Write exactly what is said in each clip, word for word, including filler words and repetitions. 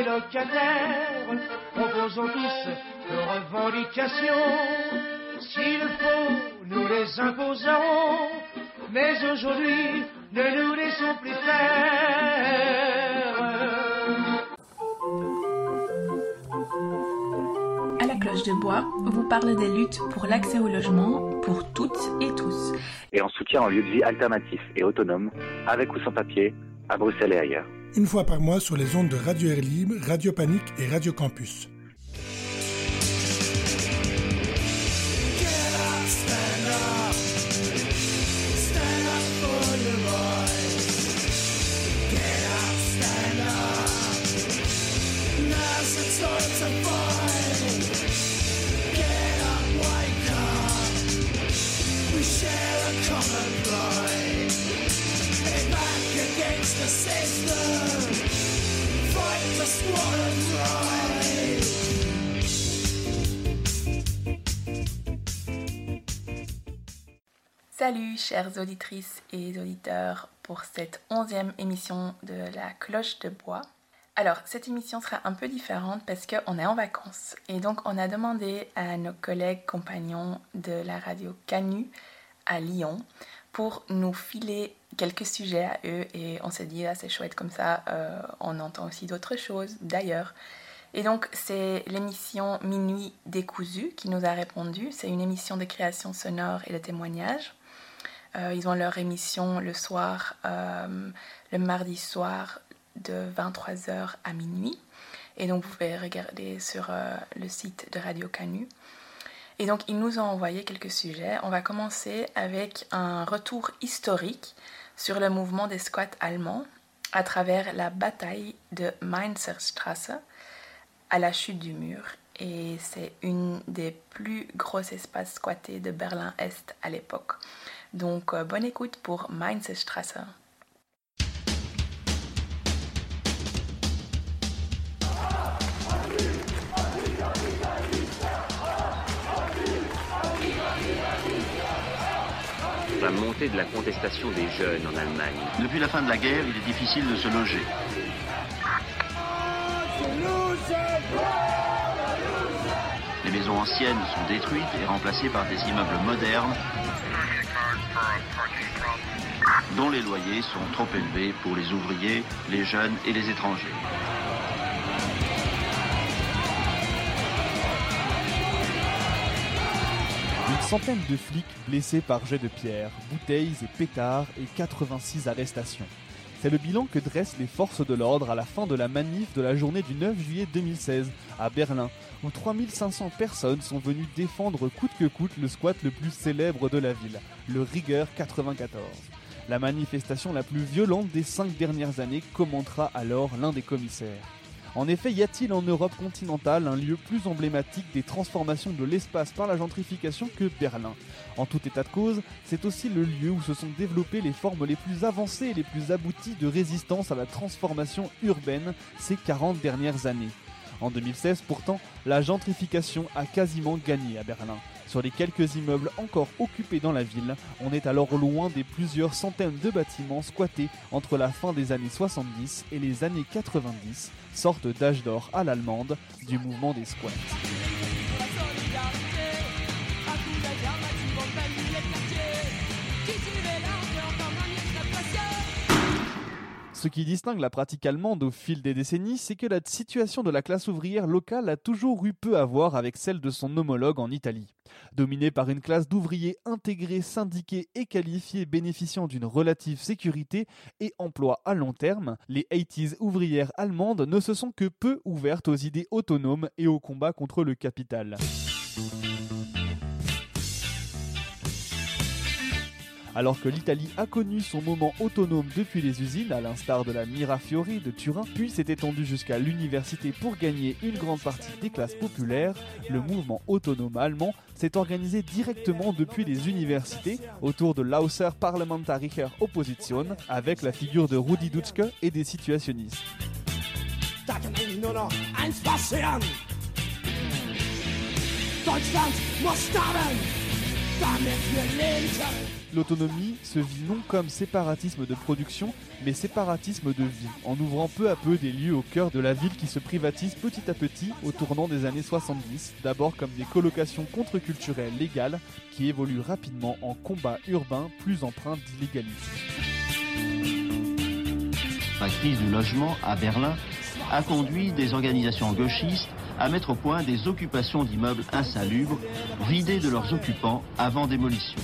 locataires, proposons tous nos revendications. S'il faut, nous les imposerons, mais aujourd'hui, ne nous laissons plus faire. À la Cloche de Bois, vous parle des luttes pour l'accès au logement pour toutes et tous. Et en soutien en lieu de vie alternatif et autonome, avec ou sans papier, à Bruxelles et ailleurs. Une fois par mois sur les ondes de Radio Air Libre, Radio Panique et Radio Campus. Salut chères auditrices et auditeurs pour cette onzième émission de la Cloche de Bois. Alors cette émission sera un peu différente parce qu'on est en vacances et donc on a demandé à nos collègues compagnons de la radio Canu à Lyon pour nous filer quelques sujets à eux et on s'est dit ah, c'est chouette comme ça, euh, on entend aussi d'autres choses d'ailleurs. Et donc c'est l'émission Minuit décousu qui nous a répondu, c'est une émission de création sonore et de témoignage. Euh, ils ont leur émission le soir, euh, le mardi soir de vingt-trois heures à minuit. Et donc vous pouvez regarder sur euh, le site de Radio Canu. Et donc ils nous ont envoyé quelques sujets. On va commencer avec un retour historique sur le mouvement des squats allemands à travers la bataille de Mainzerstraße à la chute du mur. Et c'est une des plus gros espaces squattés de Berlin-Est à l'époque. Donc euh, bonne écoute pour Mainzerstraße. La montée de la contestation des jeunes en Allemagne. Depuis la fin de la guerre, il est difficile de se loger. Les maisons anciennes sont détruites et remplacées par des immeubles modernes dont les loyers sont trop élevés pour les ouvriers, les jeunes et les étrangers. Une centaine de flics blessés par jets de pierre, bouteilles et pétards et quatre-vingt-six arrestations. C'est le bilan que dressent les forces de l'ordre à la fin de la manif de la journée du neuf juillet deux mille seize à Berlin, où trois mille cinq cents personnes sont venues défendre coûte que coûte le squat le plus célèbre de la ville, le Rieger quatre-vingt-quatorze. La manifestation la plus violente des cinq dernières années, commentera alors l'un des commissaires. En effet, y a-t-il en Europe continentale un lieu plus emblématique des transformations de l'espace par la gentrification que Berlin ? En tout état de cause, c'est aussi le lieu où se sont développées les formes les plus avancées et les plus abouties de résistance à la transformation urbaine ces quarante dernières années. En deux mille seize, pourtant, la gentrification a quasiment gagné à Berlin. Sur les quelques immeubles encore occupés dans la ville, on est alors loin des plusieurs centaines de bâtiments squattés entre la fin des années soixante-dix et les années quatre-vingt-dix, sorte d'âge d'or à l'allemande du mouvement des squats. Ce qui distingue la pratique allemande au fil des décennies, c'est que la situation de la classe ouvrière locale a toujours eu peu à voir avec celle de son homologue en Italie. Dominée par une classe d'ouvriers intégrés, syndiqués et qualifiés bénéficiant d'une relative sécurité et emploi à long terme, les quatre-vingt-dix ouvrières allemandes ne se sont que peu ouvertes aux idées autonomes et au combat contre le capital. Alors que l'Italie a connu son moment autonome depuis les usines, à l'instar de la Mirafiori de Turin, puis s'est étendue jusqu'à l'université pour gagner une grande partie des classes populaires, le mouvement autonome allemand s'est organisé directement depuis les universités autour de l'Außer Parlamentarischer Opposition, avec la figure de Rudi Dutschke et des situationnistes. l'autonomie se vit non comme séparatisme de production, mais séparatisme de vie, en ouvrant peu à peu des lieux au cœur de la ville qui se privatisent petit à petit au tournant des années soixante-dix, d'abord comme des colocations contre-culturelles légales qui évoluent rapidement en combat urbain plus empreint d'illégalisme. La crise du logement à Berlin a conduit des organisations gauchistes à mettre au point des occupations d'immeubles insalubres, vidés de leurs occupants avant démolition.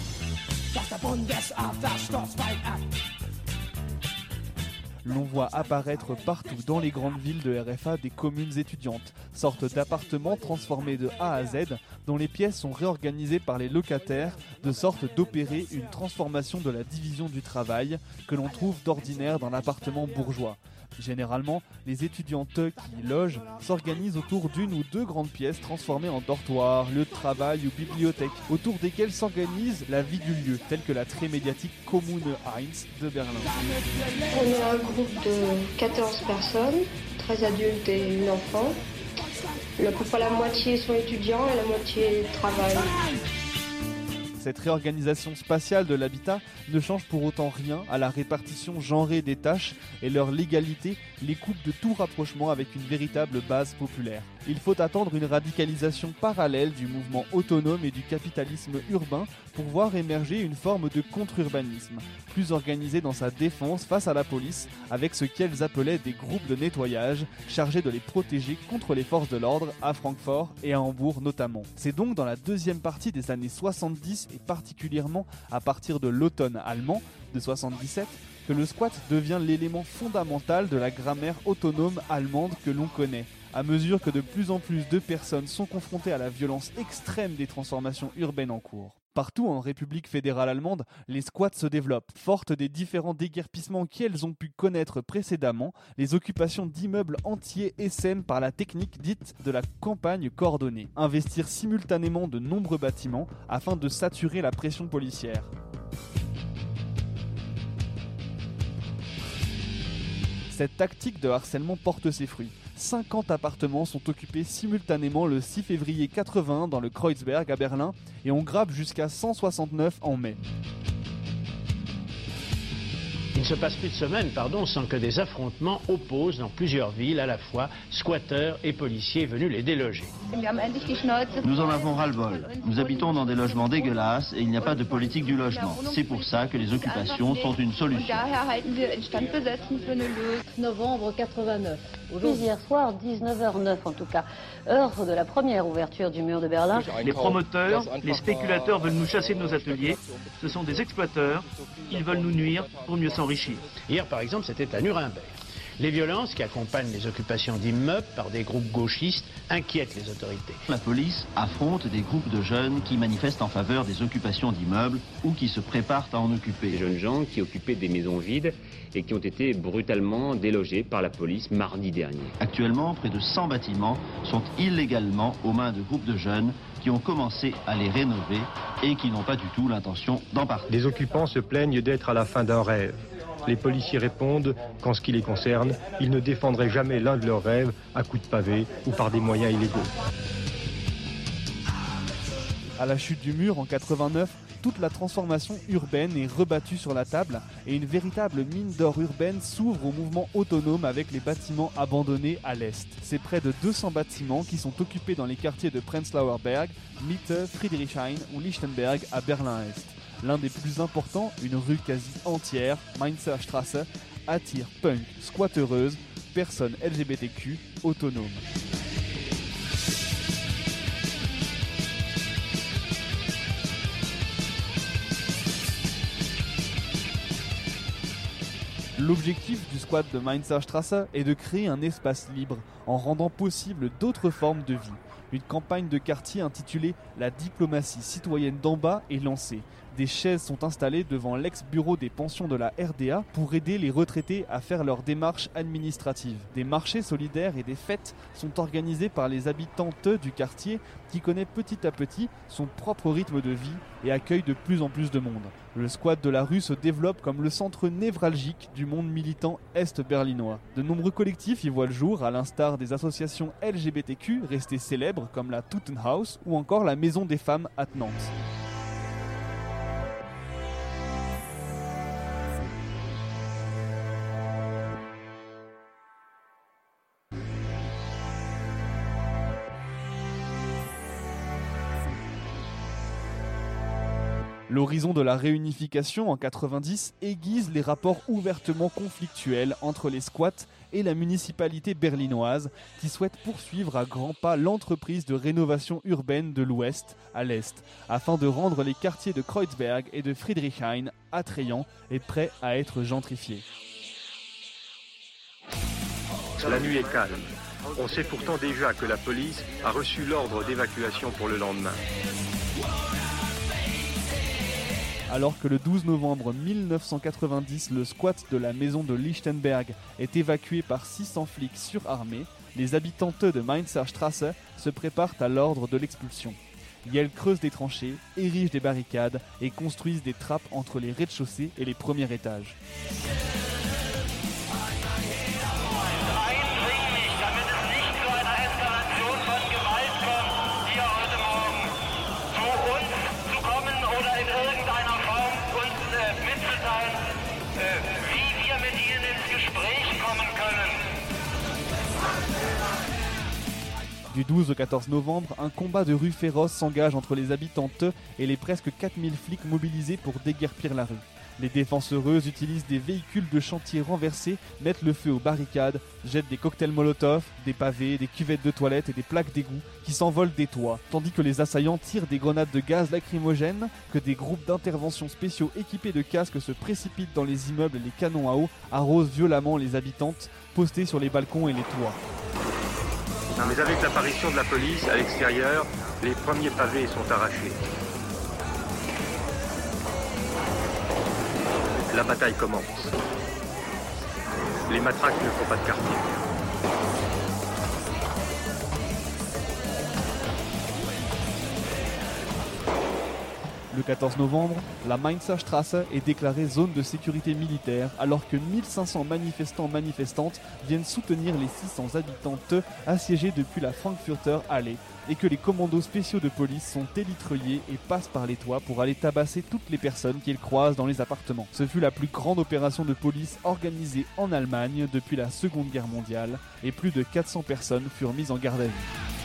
L'on voit apparaître partout dans les grandes villes de R F A des communes étudiantes, sortes d'appartements transformés de A à Z, dont les pièces sont réorganisées par les locataires, de sorte d'opérer une transformation de la division du travail que l'on trouve d'ordinaire dans l'appartement bourgeois. Généralement, les étudiantes qui y logent s'organisent autour d'une ou deux grandes pièces transformées en dortoirs, lieux de travail ou bibliothèques, autour desquelles s'organise la vie du lieu, telle que la très médiatique Kommune un de Berlin. On est un groupe de quatorze personnes, treize adultes et une enfant. À peu près la moitié sont étudiants et la moitié travaillent. Cette réorganisation spatiale de l'habitat ne change pour autant rien à la répartition genrée des tâches et leur légalité les coupe de tout rapprochement avec une véritable base populaire. Il faut attendre une radicalisation parallèle du mouvement autonome et du capitalisme urbain pour voir émerger une forme de contre-urbanisme, plus organisé dans sa défense face à la police, avec ce qu'elles appelaient des groupes de nettoyage chargés de les protéger contre les forces de l'ordre à Francfort et à Hambourg notamment. C'est donc dans la deuxième partie des années soixante-dix et particulièrement à partir de l'automne allemand de soixante-dix-sept que le squat devient l'élément fondamental de la grammaire autonome allemande que l'on connaît. À mesure que de plus en plus de personnes sont confrontées à la violence extrême des transformations urbaines en cours. Partout en République fédérale allemande, les squats se développent. Fortes des différents déguerpissements qu'elles ont pu connaître précédemment, les occupations d'immeubles entiers essaiment par la technique dite de la campagne coordonnée. Investir simultanément de nombreux bâtiments afin de saturer la pression policière. Cette tactique de harcèlement porte ses fruits. cinquante appartements sont occupés simultanément le six février quatre-vingt dans le Kreuzberg à Berlin et on grappe jusqu'à cent soixante-neuf en mai. Il ne se passe plus de semaines, pardon, sans que des affrontements opposent dans plusieurs villes à la fois squatteurs et policiers venus les déloger. Nous en avons ras-le-bol. Nous habitons dans des logements dégueulasses et il n'y a pas de politique du logement. C'est pour ça que les occupations sont une solution. novembre quatre-vingt-neuf. Aujourd'hui, hier soir, dix-neuf heures neuf en tout cas, heure de la première ouverture du mur de Berlin. Les promoteurs, les spéculateurs veulent nous chasser de nos ateliers. Ce sont des exploiteurs. Ils veulent nous nuire pour mieux s'enrichir. Hier, par exemple, c'était à Nuremberg. Les violences qui accompagnent les occupations d'immeubles par des groupes gauchistes inquiètent les autorités. La police affronte des groupes de jeunes qui manifestent en faveur des occupations d'immeubles ou qui se préparent à en occuper. Des jeunes gens qui occupaient des maisons vides et qui ont été brutalement délogés par la police mardi dernier. Actuellement, près de cent bâtiments sont illégalement aux mains de groupes de jeunes qui ont commencé à les rénover et qui n'ont pas du tout l'intention d'en partir. Les occupants se plaignent d'être à la fin d'un rêve. Les policiers répondent qu'en ce qui les concerne, ils ne défendraient jamais l'un de leurs rêves à coups de pavé ou par des moyens illégaux. À la chute du mur en quatre-vingt-neuf, toute la transformation urbaine est rebattue sur la table et une véritable mine d'or urbaine s'ouvre au mouvement autonome avec les bâtiments abandonnés à l'est. C'est près de deux cents bâtiments qui sont occupés dans les quartiers de Prenzlauer Berg, Mitte, Friedrichshain ou Lichtenberg à Berlin-Est. L'un des plus importants, une rue quasi entière, Mainzer Straße, attire punk, squatteuses, personnes L G B T Q, autonomes. L'objectif du squat de Mainzer Straße est de créer un espace libre en rendant possible d'autres formes de vie. Une campagne de quartier intitulée « La diplomatie citoyenne d'en bas » est lancée. Des chaises sont installées devant l'ex-bureau des pensions de la R D A pour aider les retraités à faire leurs démarches administratives. Des marchés solidaires et des fêtes sont organisés par les habitantes du quartier qui connaît petit à petit son propre rythme de vie et accueille de plus en plus de monde. Le squat de la rue se développe comme le centre névralgique du monde militant est-berlinois. De nombreux collectifs y voient le jour, à l'instar des associations L G B T Q restées célèbres comme la Teutenhaus ou encore la Maison des femmes à Nantes. L'horizon de la réunification en quatre-vingt-dix aiguise les rapports ouvertement conflictuels entre les squats et la municipalité berlinoise qui souhaite poursuivre à grands pas l'entreprise de rénovation urbaine de l'ouest à l'est afin de rendre les quartiers de Kreuzberg et de Friedrichshain attrayants et prêts à être gentrifiés. La nuit est calme. On sait pourtant déjà que la police a reçu l'ordre d'évacuation pour le lendemain. Alors que le douze novembre mille neuf cent quatre-vingt-dix, le squat de la maison de Lichtenberg est évacué par six cents flics surarmés, les habitants de Mainzer Straße se préparent à l'ordre de l'expulsion. Ils creusent des tranchées, érigent des barricades et construisent des trappes entre les rez-de-chaussée et les premiers étages. Du douze au quatorze novembre, un combat de rue féroce s'engage entre les habitantes et les presque quatre mille flics mobilisés pour déguerpir la rue. Les défenseureuses utilisent des véhicules de chantier renversés, mettent le feu aux barricades, jettent des cocktails Molotov, des pavés, des cuvettes de toilettes et des plaques d'égout qui s'envolent des toits, tandis que les assaillants tirent des grenades de gaz lacrymogènes, que des groupes d'intervention spéciaux équipés de casques se précipitent dans les immeubles et les canons à eau arrosent violemment les habitantes postées sur les balcons et les toits. Non, mais avec l'apparition de la police à l'extérieur, les premiers pavés sont arrachés. La bataille commence. Les matraques ne font pas de quartier. Le quatorze novembre, la Mainzer Straße est déclarée zone de sécurité militaire alors que mille cinq cents manifestants manifestantes viennent soutenir les six cents habitantes assiégées depuis la Frankfurter Allee et que les commandos spéciaux de police sont élitreillés et passent par les toits pour aller tabasser toutes les personnes qu'ils croisent dans les appartements. Ce fut la plus grande opération de police organisée en Allemagne depuis la Seconde Guerre mondiale et plus de quatre cents personnes furent mises en garde à vue.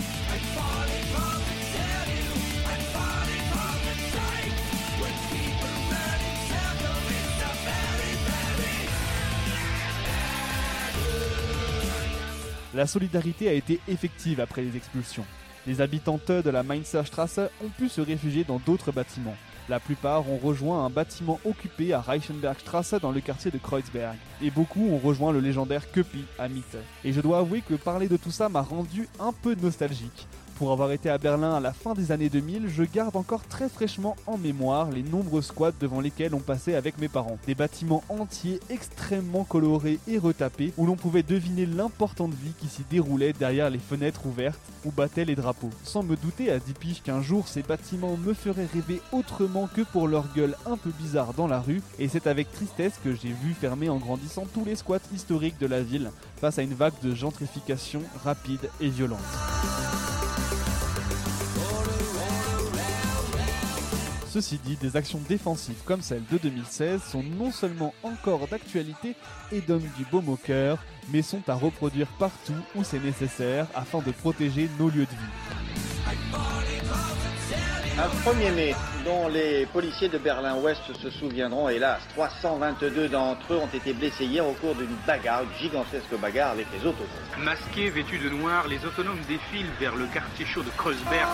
La solidarité a été effective après les expulsions. Les habitantes de la Mainzer Straße ont pu se réfugier dans d'autres bâtiments. La plupart ont rejoint un bâtiment occupé à Reichenbergstraße dans le quartier de Kreuzberg. Et beaucoup ont rejoint le légendaire Köpi à Mitte. Et je dois avouer que parler de tout ça m'a rendu un peu nostalgique. Pour avoir été à Berlin à la fin des années deux mille, je garde encore très fraîchement en mémoire les nombreux squats devant lesquels on passait avec mes parents. Des bâtiments entiers extrêmement colorés et retapés où l'on pouvait deviner l'importante vie qui s'y déroulait derrière les fenêtres ouvertes où battaient les drapeaux. Sans me douter à dix piges qu'un jour ces bâtiments me feraient rêver autrement que pour leur gueule un peu bizarre dans la rue, et c'est avec tristesse que j'ai vu fermer en grandissant tous les squats historiques de la ville face à une vague de gentrification rapide et violente. Ceci dit, des actions défensives comme celle de deux mille seize sont non seulement encore d'actualité et donnent du baume au cœur, mais sont à reproduire partout où c'est nécessaire afin de protéger nos lieux de vie. Un premier mai dont les policiers de Berlin-Ouest se souviendront, hélas. trois cent vingt-deux d'entre eux ont été blessés hier au cours d'une bagarre, une gigantesque bagarre avec les autonomes. Masqués, vêtus de noir, les autonomes défilent vers le quartier chaud de Kreuzberg.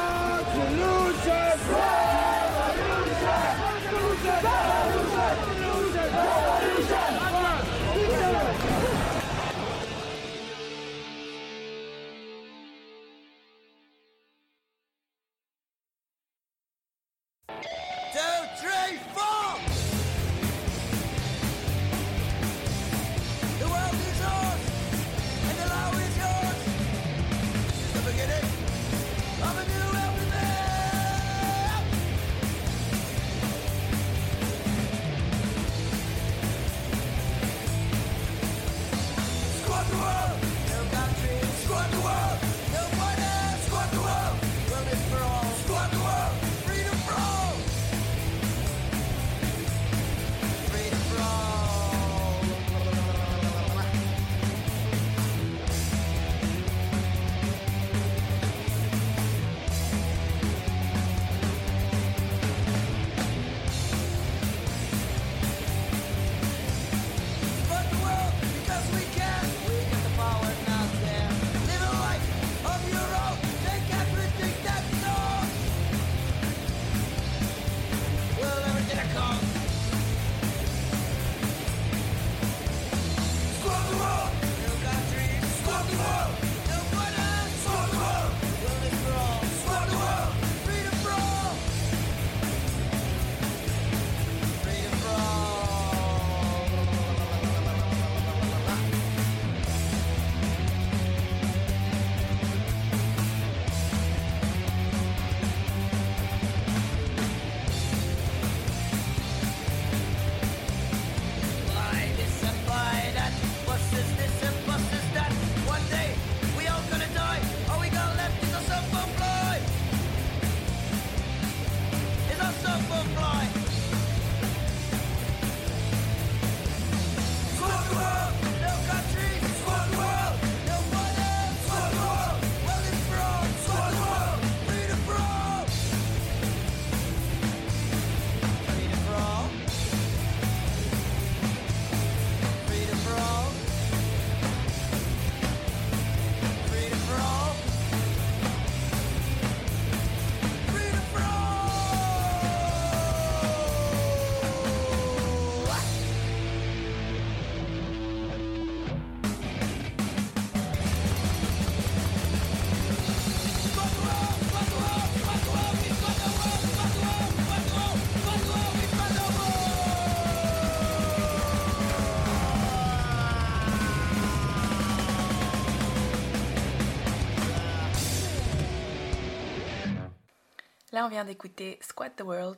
Là, on vient d'écouter Squat the World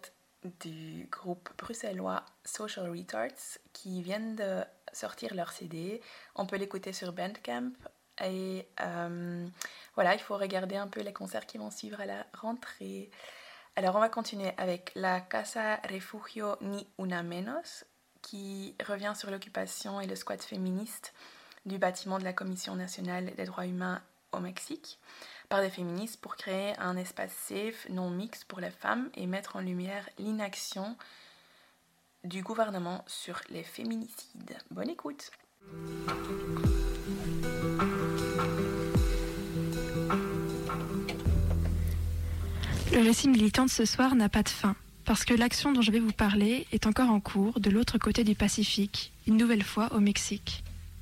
du groupe bruxellois Social Retards qui viennent de sortir leur C D. On peut l'écouter sur Bandcamp et euh, voilà, il faut regarder un peu les concerts qui vont suivre à la rentrée. Alors, on va continuer avec la Casa Refugio Ni Una Menos qui revient sur l'occupation et le squat féministe du bâtiment de la Commission nationale des droits humains au Mexique par des féministes pour créer un espace safe, non mixte pour les femmes et mettre en lumière l'inaction du gouvernement sur les féminicides. Bonne écoute. Le récit militant de ce soir n'a pas de fin, parce que l'action dont je vais vous parler est encore en cours de l'autre côté du Pacifique, une nouvelle fois au Mexique.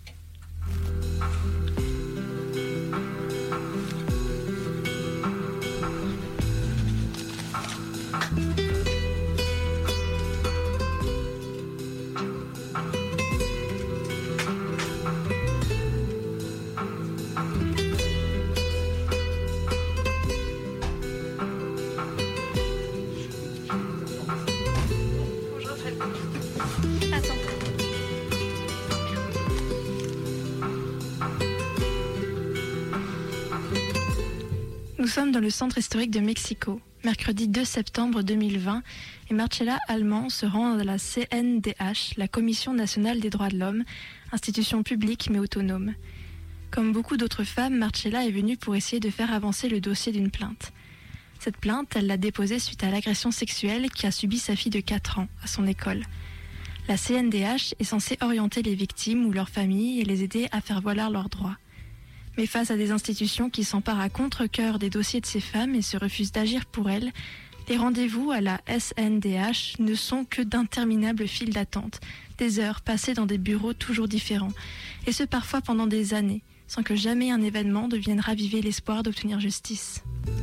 Nous sommes dans le centre historique de Mexico, mercredi deux septembre deux mille vingt, et Marcela Allemand se rend à la C N D H, la Commission nationale des droits de l'homme, institution publique mais autonome. Comme beaucoup d'autres femmes, Marcela est venue pour essayer de faire avancer le dossier d'une plainte. Cette plainte, elle l'a déposée suite à l'agression sexuelle qu'a subie sa fille de quatre ans à son école. La C N D H est censée orienter les victimes ou leurs familles et les aider à faire valoir leurs droits. Mais face à des institutions qui s'emparent à contre-cœur des dossiers de ces femmes et se refusent d'agir pour elles, les rendez-vous à la S N D H ne sont que d'interminables files d'attente, des heures passées dans des bureaux toujours différents, et ce parfois pendant des années, sans que jamais un événement ne vienne raviver l'espoir d'obtenir justice.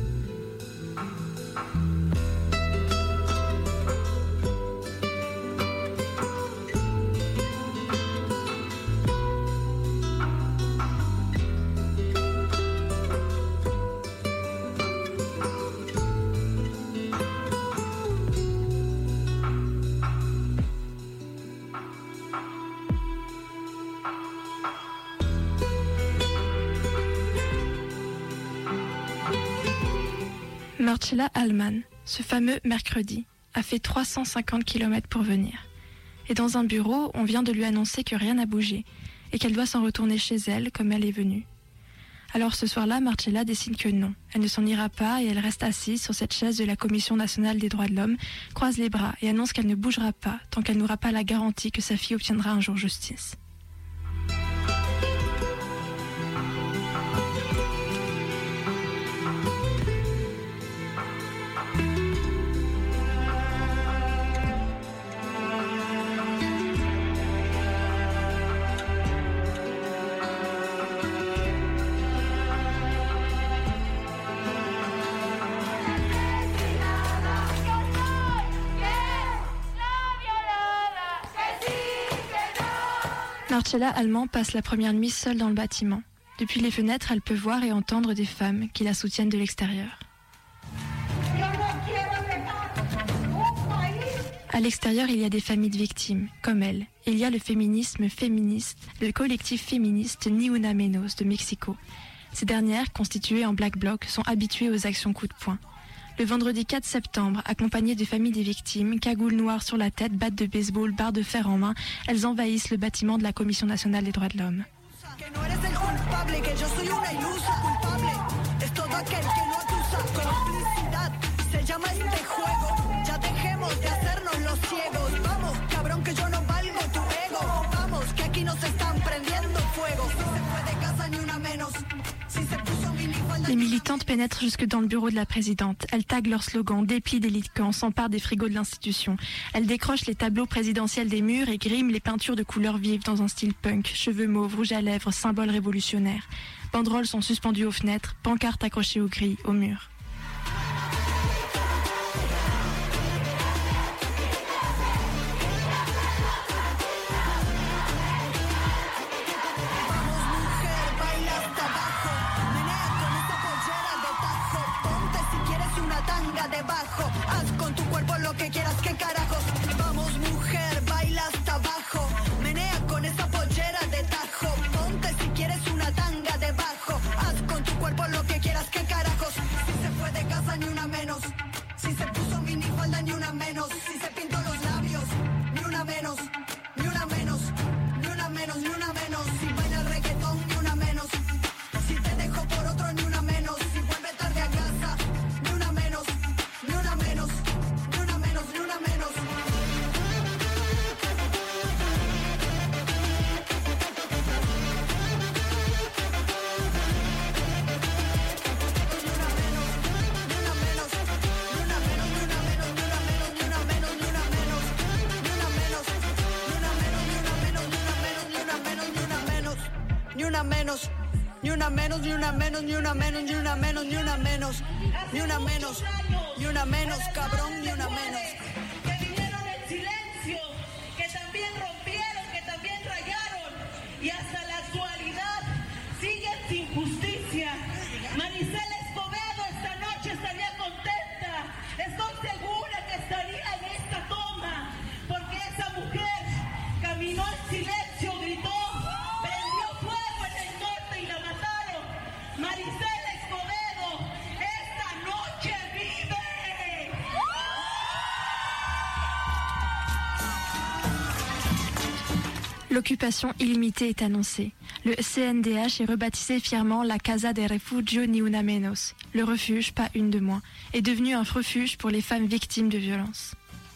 Marcela Allman, ce fameux mercredi, a fait trois cent cinquante kilomètres pour venir. Et dans un bureau, on vient de lui annoncer que rien n'a bougé et qu'elle doit s'en retourner chez elle comme elle est venue. Alors ce soir-là, Marcela décide que non, elle ne s'en ira pas et elle reste assise sur cette chaise de la Commission nationale des droits de l'homme, croise les bras et annonce qu'elle ne bougera pas tant qu'elle n'aura pas la garantie que sa fille obtiendra un jour justice. Marcella Allemand passe la première nuit seule dans le bâtiment. Depuis les fenêtres, elle peut voir et entendre des femmes qui la soutiennent de l'extérieur. À l'extérieur, il y a des familles de victimes, comme elle. Il y a le féminisme féministe, le collectif féministe Ni Una Menos de Mexico. Ces dernières, constituées en Black Bloc, sont habituées aux actions coup de poing. Le vendredi quatre septembre, accompagnées des familles des victimes, cagoules noires sur la tête, battes de baseball, barres de fer en main, elles envahissent le bâtiment de la Commission nationale des droits de l'homme. Les militantes pénètrent jusque dans le bureau de la présidente. Elles taguent leurs slogans, déplient des lits de camp, s'emparent des frigos de l'institution. Elles décrochent les tableaux présidentiels des murs et griment les peintures de couleurs vives dans un style punk, cheveux mauves, rouge à lèvres, symboles révolutionnaires. Banderoles sont suspendues aux fenêtres, pancartes accrochées aux grilles, aux murs. Ni una menos, ni una menos, ni una menos, ni una menos, ni una menos, ni una menos, ni una menos, cabrón, ni una menos. Que vinieron en silencio, que también rompieron, que también rayaron y hasta la actualidad siguen sin justicia. Maricela Escobedo esta noche estaría contenta, estoy segura que estaría en esta toma, porque esa mujer caminó en silencio, gritó, prendió fuego en el norte y la mataron. Maricela Escobedo esta noche vive. L'occupation illimitée est annoncée. Le C N D H est rebaptisé fièrement la Casa de Refugio Ni Una Menos. Le refuge, pas une de moins, est devenu un refuge pour les femmes victimes de violences.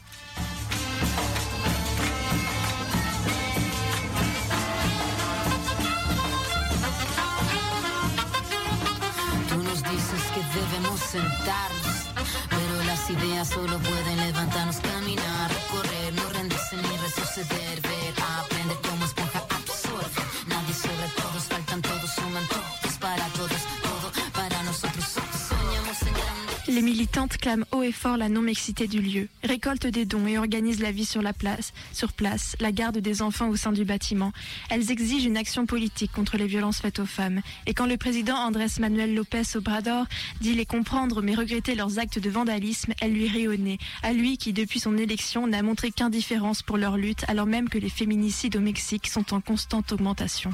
Tú nos dices que debemos sentarnos, pero las ideas solo pueden levantarnos, caminar, correr, no rendirse ni retroceder, ver, aprender como esponja absorbe. Nadie sobre todos, faltan todos, suman todos para todos, todo para nosotros. Soñamos en grande. Les militantes clament haut et fort la non-mixité du lieu, récoltent des dons et organisent la vie sur la place, sur place, la garde des enfants au sein du bâtiment. Elles exigent une action politique contre les violences faites aux femmes. Et quand le président Andrés Manuel López Obrador dit les comprendre mais regretter leurs actes de vandalisme, elle lui rit au nez. À lui qui, depuis son élection, n'a montré qu'indifférence pour leur lutte, alors même que les féminicides au Mexique sont en constante augmentation.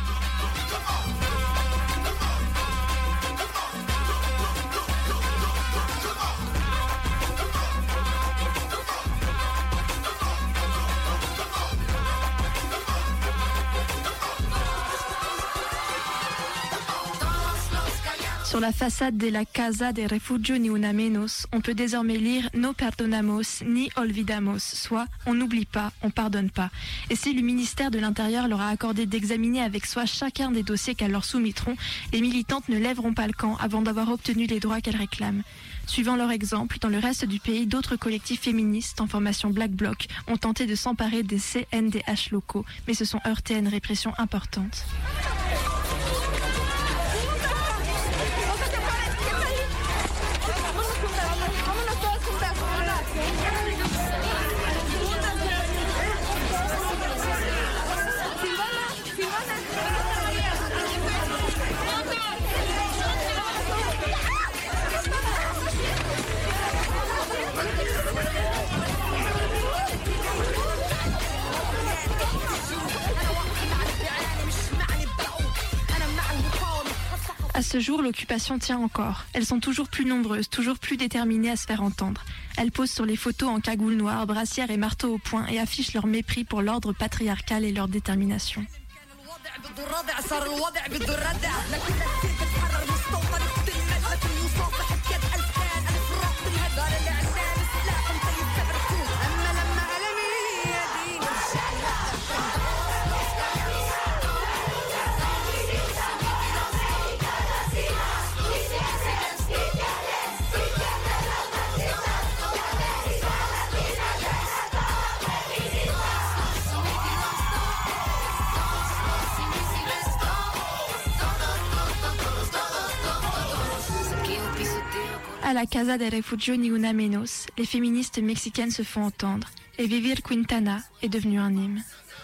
Sur la façade de la Casa de Refugio Ni Una Menos, on peut désormais lire « No perdonamos ni olvidamos », soit « on n'oublie pas, on pardonne pas ». Et si le ministère de l'Intérieur leur a accordé d'examiner avec soin chacun des dossiers qu'elles leur soumettront, les militantes ne lèveront pas le camp avant d'avoir obtenu les droits qu'elles réclament. Suivant leur exemple, dans le reste du pays, d'autres collectifs féministes en formation Black Bloc ont tenté de s'emparer des C N D H locaux, mais se sont heurtés à une répression importante. Silvana, À ce jour, l'occupation tient encore. Elles sont toujours plus nombreuses, toujours plus déterminées à se faire entendre. Elles posent sur les photos en cagoule noire, brassière et marteau au poing et affichent leur mépris pour l'ordre patriarcal et leur détermination. À la Casa de Refugio Ni Una Menos, les féministes mexicaines se font entendre et Vivir Quintana est devenu un hymne.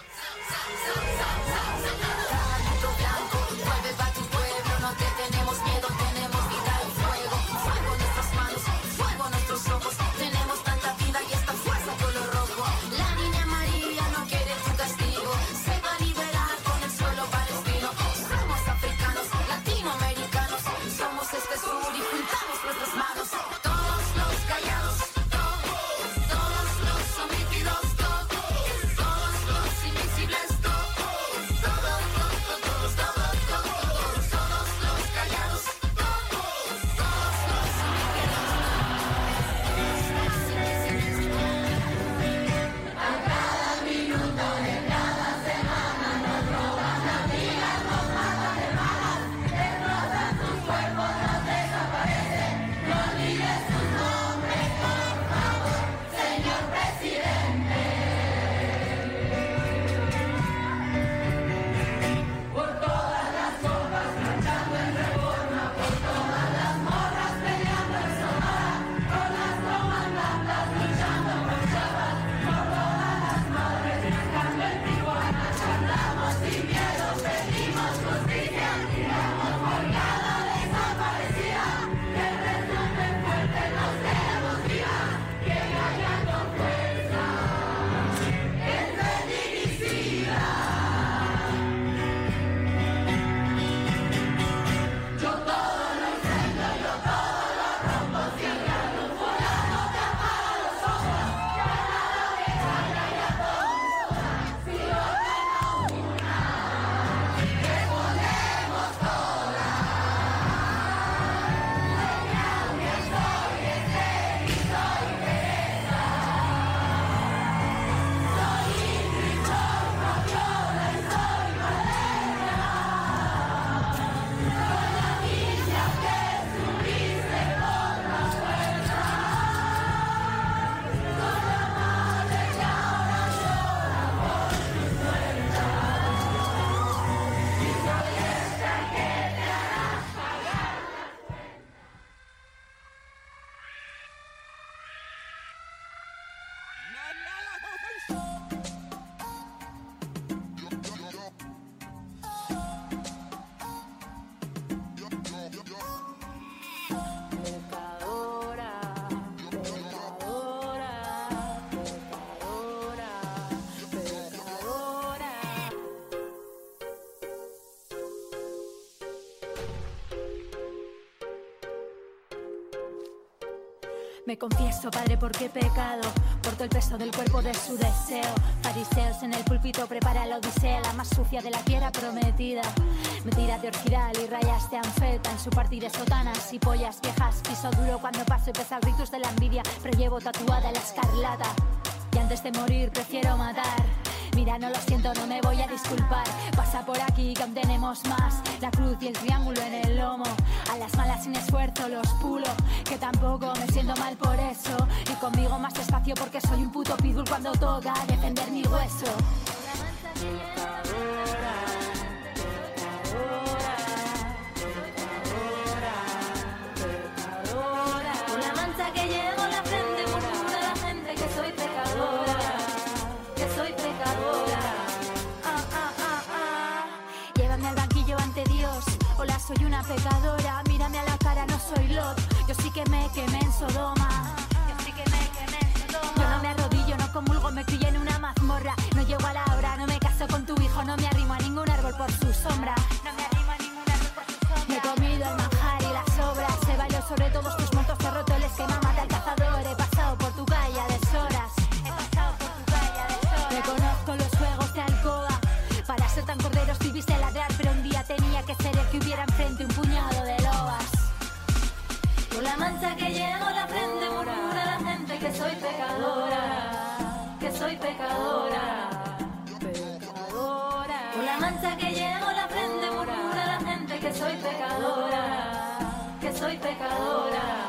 Me confieso, Padre, porque he pecado. Porto el peso del cuerpo de su deseo. Fariseos en el púlpito prepara la odisea, la más sucia de la tierra prometida. Me tira de orquidal y rayas de anfeta. En su party de sotanas y pollas viejas. Piso duro cuando paso y pesa el rictus de la envidia, pero llevo tatuada la escarlata. Y antes de morir prefiero matar. Mira, no lo siento, no me voy a disculpar. Pasa por aquí que aún tenemos más. La cruz y el triángulo en el lomo. A las malas sin esfuerzo los pulo. Que tampoco me siento mal por eso. Y conmigo más despacio porque soy un puto pitbull cuando toca defender mi hueso. Con la mancha que llevo en la frente murmura la gente que soy pecadora. Que soy pecadora. Ah, ah, ah, ah. Llévame al banquillo ante Dios. Hola, soy una pecadora. Mírame a la cara, no soy Lot. Yo sí que me quemé en Sodoma. Yo sí que me quemé en Sodoma. Yo no me arrodillo, no comulgo, me crié en una mazmorra. No llego a la hora, no me caso con tu hijo. No me arrimo a ningún árbol por su sombra. No me arrimo a ningún árbol por su sombra. Me he comido el sobre todos tus montos, he roto el esquema, mata al cazador. He pasado por tu calle a deshoras. He pasado por tu calle a deshoras. Reconozco los juegos de alcoba. Para ser tan corderos viviste ladrar, pero un día tenía que ser el que hubiera enfrente un puñado de lobas. Por la mancha que llevo la frente murmura la gente que soy pecadora, que soy pecadora, pecadora. Por la mancha que llevo la frente murmura la gente que soy pecadora, que soy pecadora.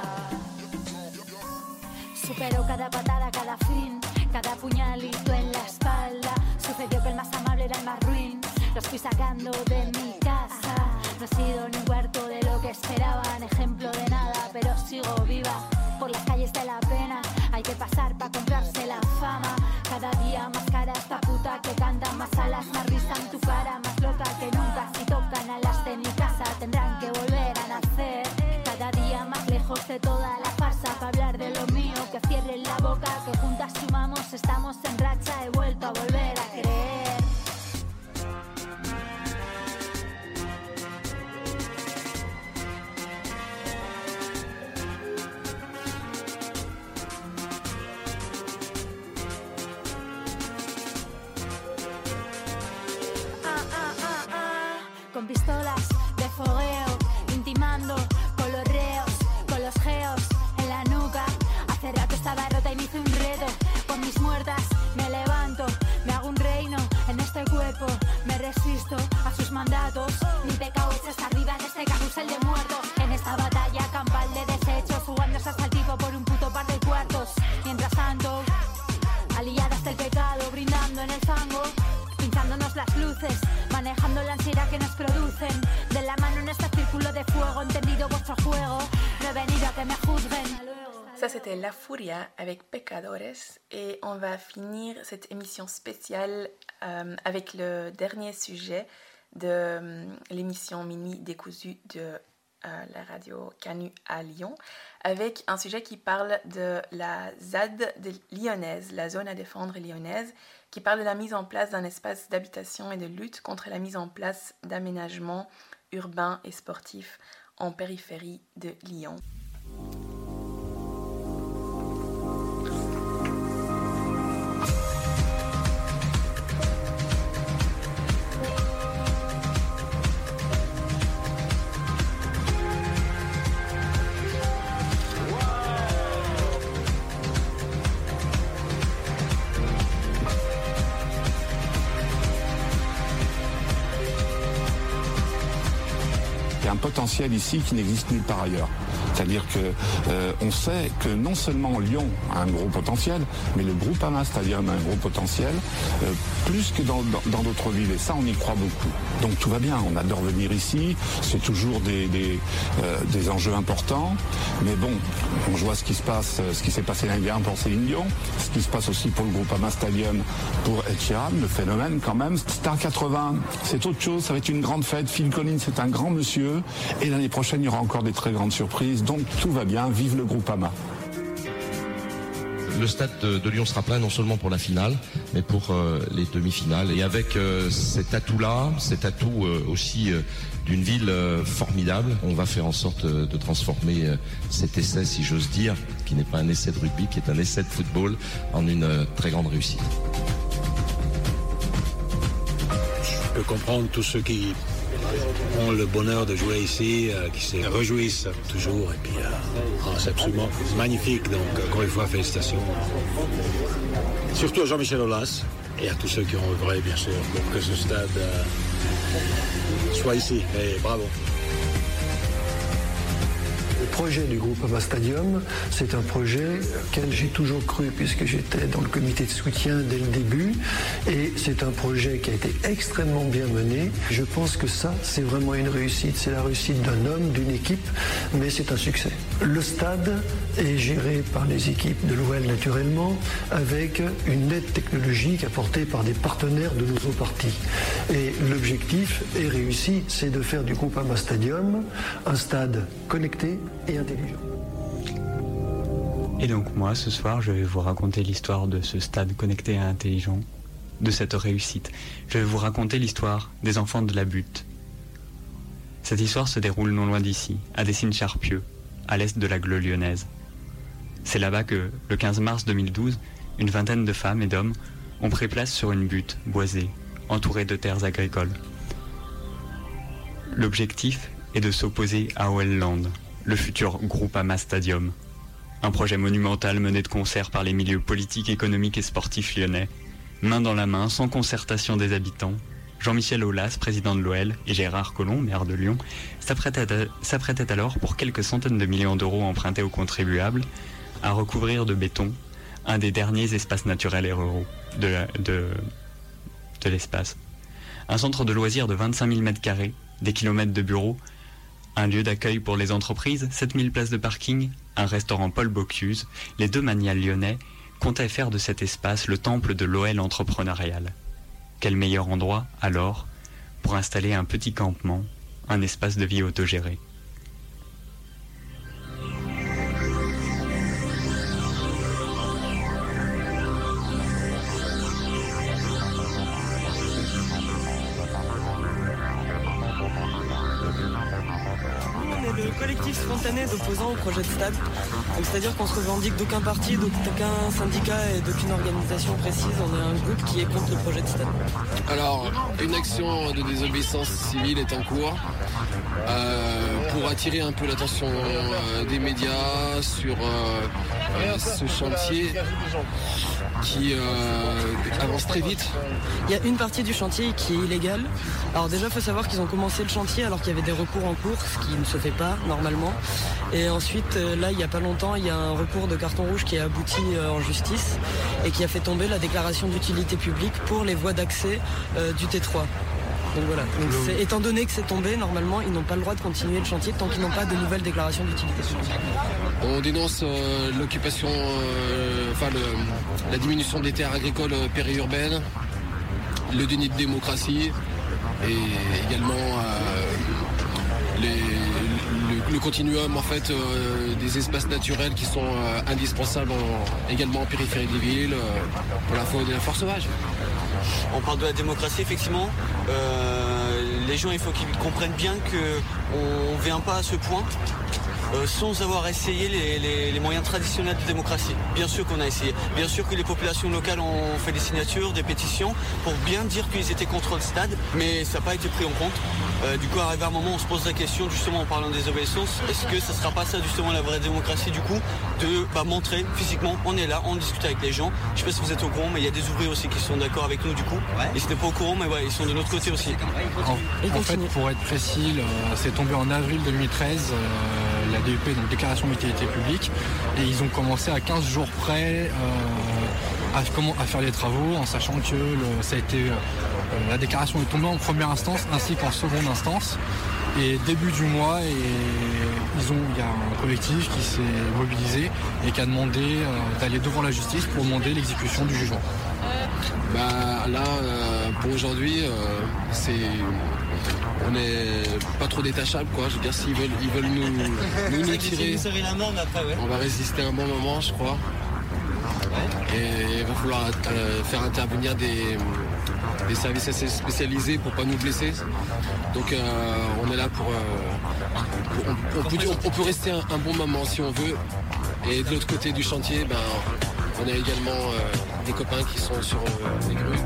Supero cada patada, cada fin, cada puñalito en la espalda. Sucedió que el más amable era el más ruin. Los fui sacando de mi casa. No he sido ni un cuarto de lo que esperaban, ejemplo de nada, pero sigo viva. Por las calles de la pena hay que pasar para comprarse la fama. Cada día más cara esta puta que canta, más alas, más risa en tu cara, más loca que nunca. Si tocan a las de mi casa tendrán que volver a nacer. Cada día más lejos de toda la farsa, para hablar de lo mío que cierren la boca, que juntas sumamos, estamos en racha, he vuelto a volver a creer. Con pistolas de fogueo, intimando con los reos, con los geos en la nuca. Hace rato estaba rota y me hice un reto. Con mis muertas me levanto, me hago un reino en este cuerpo. Me resisto a sus mandatos. Mi pecado es hasta arriba en este carrusel de muertos. En esta batalla campal de desechos, jugándose hasta el tipo por un puto par de cuartos. Mientras tanto, aliadas del pecado, brindando en el fango, pinchándonos las luces, manejando la ansiedad que nos producen. De la mano en este círculo de fuego, entendido vuestro juego. No he venido a que me juzguen. Ça, c'était La Furia avec Pecadores. Et on va finir cette émission spéciale euh, avec le dernier sujet de euh, l'émission Minuit décousu de euh, la radio Canu à Lyon, avec un sujet qui parle de la Z A D de lyonnaise, la zone à défendre lyonnaise, qui parle de la mise en place d'un espace d'habitation et de lutte contre la mise en place d'aménagements urbains et sportifs en périphérie de Lyon. Un potentiel ici qui n'existe nulle part ailleurs. C'est-à-dire que euh, on sait que non seulement Lyon a un gros potentiel, mais le Groupama Stadium a un gros potentiel, euh, plus que dans, dans, dans d'autres villes. Et ça, on y croit beaucoup. Donc tout va bien, on adore venir ici, c'est toujours des, des, euh, des enjeux importants. Mais bon, on voit ce qui se passe, ce qui s'est passé l'année dernière pour Céline Dion, ce qui se passe aussi pour le Groupama Stadium pour Ed Sheeran, le phénomène quand même. Star quatre-vingts, c'est autre chose, ça va être une grande fête. Phil Collins, c'est un grand monsieur. Et l'année prochaine, il y aura encore des très grandes surprises. Donc tout va bien, vive le Groupama. Le stade de, de Lyon sera plein non seulement pour la finale, mais pour euh, les demi-finales. Et avec euh, cet atout-là, cet atout euh, aussi euh, d'une ville euh, formidable, on va faire en sorte euh, de transformer euh, cet essai, si j'ose dire, qui n'est pas un essai de rugby, qui est un essai de football, en une euh, très grande réussite. Je peux comprendre tous ceux qui ont le bonheur de jouer ici, euh, qui se réjouissent toujours. Et puis, euh, oh, c'est absolument magnifique. Donc, encore une fois, félicitations. Surtout à Jean-Michel Aulas et à tous ceux qui ont œuvré, bien sûr, pour que ce stade euh, soit ici. Et bravo. Le projet du Groupama Stadium, c'est un projet auquel j'ai toujours cru puisque j'étais dans le comité de soutien dès le début, et c'est un projet qui a été extrêmement bien mené. Je pense que ça, c'est vraiment une réussite. C'est la réussite d'un homme, d'une équipe, mais c'est un succès. Le stade est géré par les équipes de l'O L naturellement, avec une aide technologique apportée par des partenaires de nos partis. Et l'objectif est réussi, c'est de faire du Groupama Stadium un stade connecté et intelligent. Et donc moi, ce soir, je vais vous raconter l'histoire de ce stade connecté et intelligent, de cette réussite. Je vais vous raconter l'histoire des enfants de la butte. Cette histoire se déroule non loin d'ici, à Dessines-Charpieu, à l'est de l'agglo lyonnaise. C'est là-bas que, le quinze mars deux mille douze, une vingtaine de femmes et d'hommes ont pris place sur une butte boisée, entourée de terres agricoles. L'objectif est de s'opposer à O L Land, le futur Groupama Stadium. Un projet monumental mené de concert par les milieux politiques, économiques et sportifs lyonnais. Main dans la main, sans concertation des habitants, Jean-Michel Aulas, président de l'O L, et Gérard Collomb, maire de Lyon, s'apprêtaient, s'apprêtaient alors, pour quelques centaines de millions d'euros empruntés aux contribuables, à recouvrir de béton un des derniers espaces naturels et ruraux de, la, de, de l'espace. Un centre de loisirs de vingt-cinq mille mètres carrés, des kilomètres de bureaux, un lieu d'accueil pour les entreprises, sept mille places de parking, un restaurant Paul Bocuse, les deux manias lyonnais comptaient faire de cet espace le temple de l'O L entrepreneurial. Quel meilleur endroit, alors, pour installer un petit campement, un espace de vie autogéré. Collectif spontané d'opposants au projet de stade. Donc, c'est-à-dire qu'on se revendique d'aucun parti, d'aucun syndicat et d'aucune organisation précise. On est un groupe qui est contre le projet de stade. Alors, une action de désobéissance civile est en cours euh, pour attirer un peu l'attention euh, des médias sur euh, ce chantier qui euh, avance très vite. Il y a une partie du chantier qui est illégale. Alors déjà, il faut savoir qu'ils ont commencé le chantier alors qu'il y avait des recours en cours, ce qui ne se fait pas normalement. Et ensuite, là, il n'y a pas longtemps, il y a un recours de carton rouge qui a abouti en justice et qui a fait tomber la déclaration d'utilité publique pour les voies d'accès euh, du T trois. Donc voilà. Donc c'est, étant donné que c'est tombé, normalement, ils n'ont pas le droit de continuer le chantier tant qu'ils n'ont pas de nouvelles déclarations d'utilité publique. On dénonce euh, l'occupation, euh, enfin le, la diminution des terres agricoles euh, périurbaines, le déni de démocratie et également euh, les, le, le continuum en fait euh, des espaces naturels qui sont euh, indispensables en, également en périphérie des villes euh, pour la faune et la flore sauvage. On parle de la démocratie, effectivement. Euh, les gens, il faut qu'ils comprennent bien qu'on ne vient pas à ce point euh, sans avoir essayé les, les, les moyens traditionnels de démocratie. Bien sûr qu'on a essayé. Bien sûr que les populations locales ont fait des signatures, des pétitions pour bien dire qu'ils étaient contre le stade, mais ça n'a pas été pris en compte. Euh, du coup, arrivé à un moment, on se pose la question, justement, en parlant des désobéissances, est-ce que ça ne sera pas ça, justement, la vraie démocratie, du coup, de bah, montrer physiquement, on est là, on discute avec les gens. Je ne sais pas si vous êtes au courant, mais il y a des ouvriers aussi qui sont d'accord avec nous, du coup. Ouais. Ils n'étaient pas au courant, mais ouais, ils sont de notre côté aussi. En, en fait, pour être précis, euh, c'est tombé en avril deux mille treize, euh, la D U P, donc déclaration d'utilité publique, et ils ont commencé à quinze jours près euh, à, comment, à faire les travaux, en sachant que le, ça a été, euh, la déclaration est tombée en première instance ainsi qu'en seconde instance. Et début du mois, et ils ont, il y a un collectif qui s'est mobilisé et qui a demandé euh, d'aller devant la justice pour demander l'exécution du jugement. Bah là, euh, pour aujourd'hui, euh, c'est, on n'est pas trop détachable, quoi. Je veux dire, s'ils veulent, ils veulent nous, nous, nous tirer, on va résister un bon moment, je crois. Et il va falloir euh, faire intervenir des, des services assez spécialisés pour pas nous blesser. Donc euh, on est là pour... Euh, pour on, on, peut, on, on peut rester un, un bon moment si on veut. Et de l'autre côté du chantier, ben, on a également euh, des copains qui sont sur euh, les grues.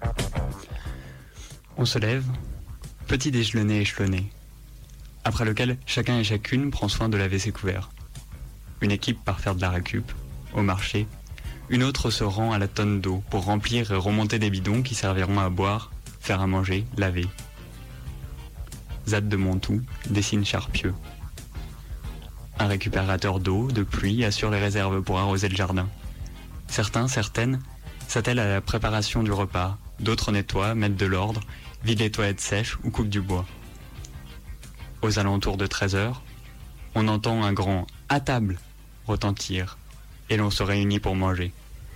On se lève, petit déjeuner échelonné, après lequel chacun et chacune prend soin de laver ses couverts. Une équipe part faire de la récup, au marché. Une autre se rend à la tonne d'eau pour remplir et remonter des bidons qui serviront à boire, faire à manger, laver. Zad de Montou dessine Charpieu. Un récupérateur d'eau, de pluie, assure les réserves pour arroser le jardin. Certains, certaines, s'attellent à la préparation du repas, d'autres nettoient, mettent de l'ordre, vident les toilettes sèches ou coupent du bois. Aux alentours de treize heures, on entend un grand « à table » retentir, et l'on se réunit pour manger.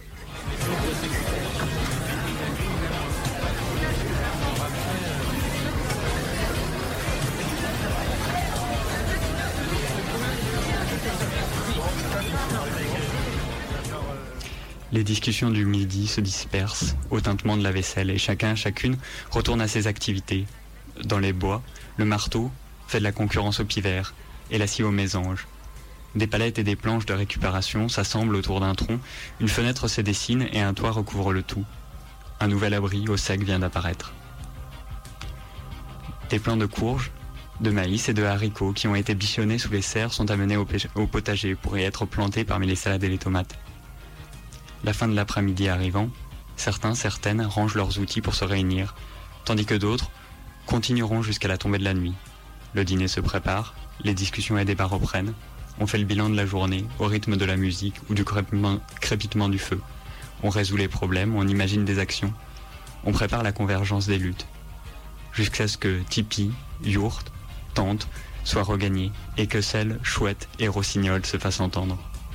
Les discussions du midi se dispersent au tintement de la vaisselle et chacun, chacune retourne à ses activités. Dans les bois, le marteau fait de la concurrence au pivert et la scie aux mésanges. Des palettes et des planches de récupération s'assemblent autour d'un tronc, une fenêtre se dessine et un toit recouvre le tout. Un nouvel abri au sec vient d'apparaître. Des plants de courges, de maïs et de haricots qui ont été bichonnés sous les serres sont amenés au, au potager pour y être plantés parmi les salades et les tomates. La fin de l'après-midi arrivant, certains, certaines rangent leurs outils pour se réunir, tandis que d'autres continueront jusqu'à la tombée de la nuit. Le dîner se prépare, les discussions et débats reprennent. On fait le bilan de la journée au rythme de la musique ou du crépitement, crépitement du feu. On résout les problèmes, on imagine des actions. On prépare la convergence des luttes. Jusqu'à ce que tipi, yourte, tente soient regagnés et que celles, chouettes et rossignols se fassent entendre.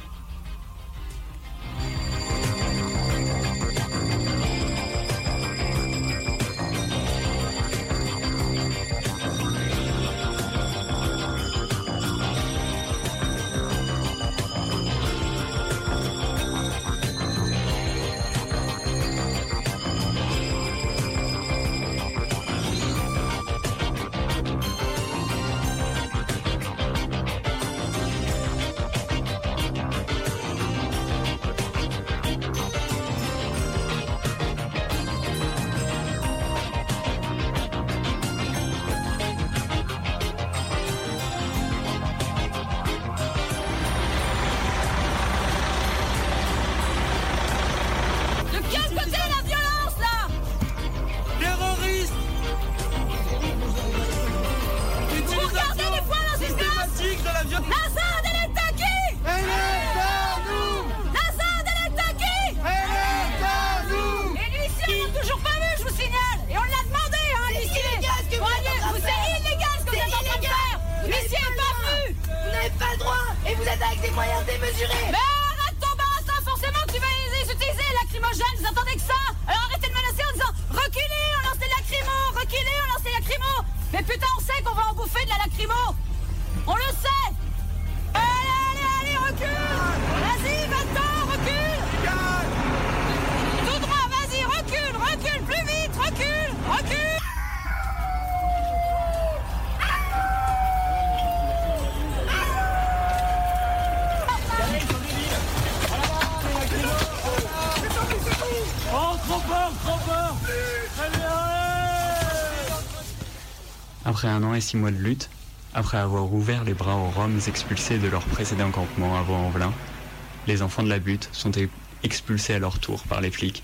Après un an et six mois de lutte, après avoir ouvert les bras aux Roms expulsés de leur précédent campement à Vaux-en-Velin, les enfants de la butte sont expulsés à leur tour par les flics.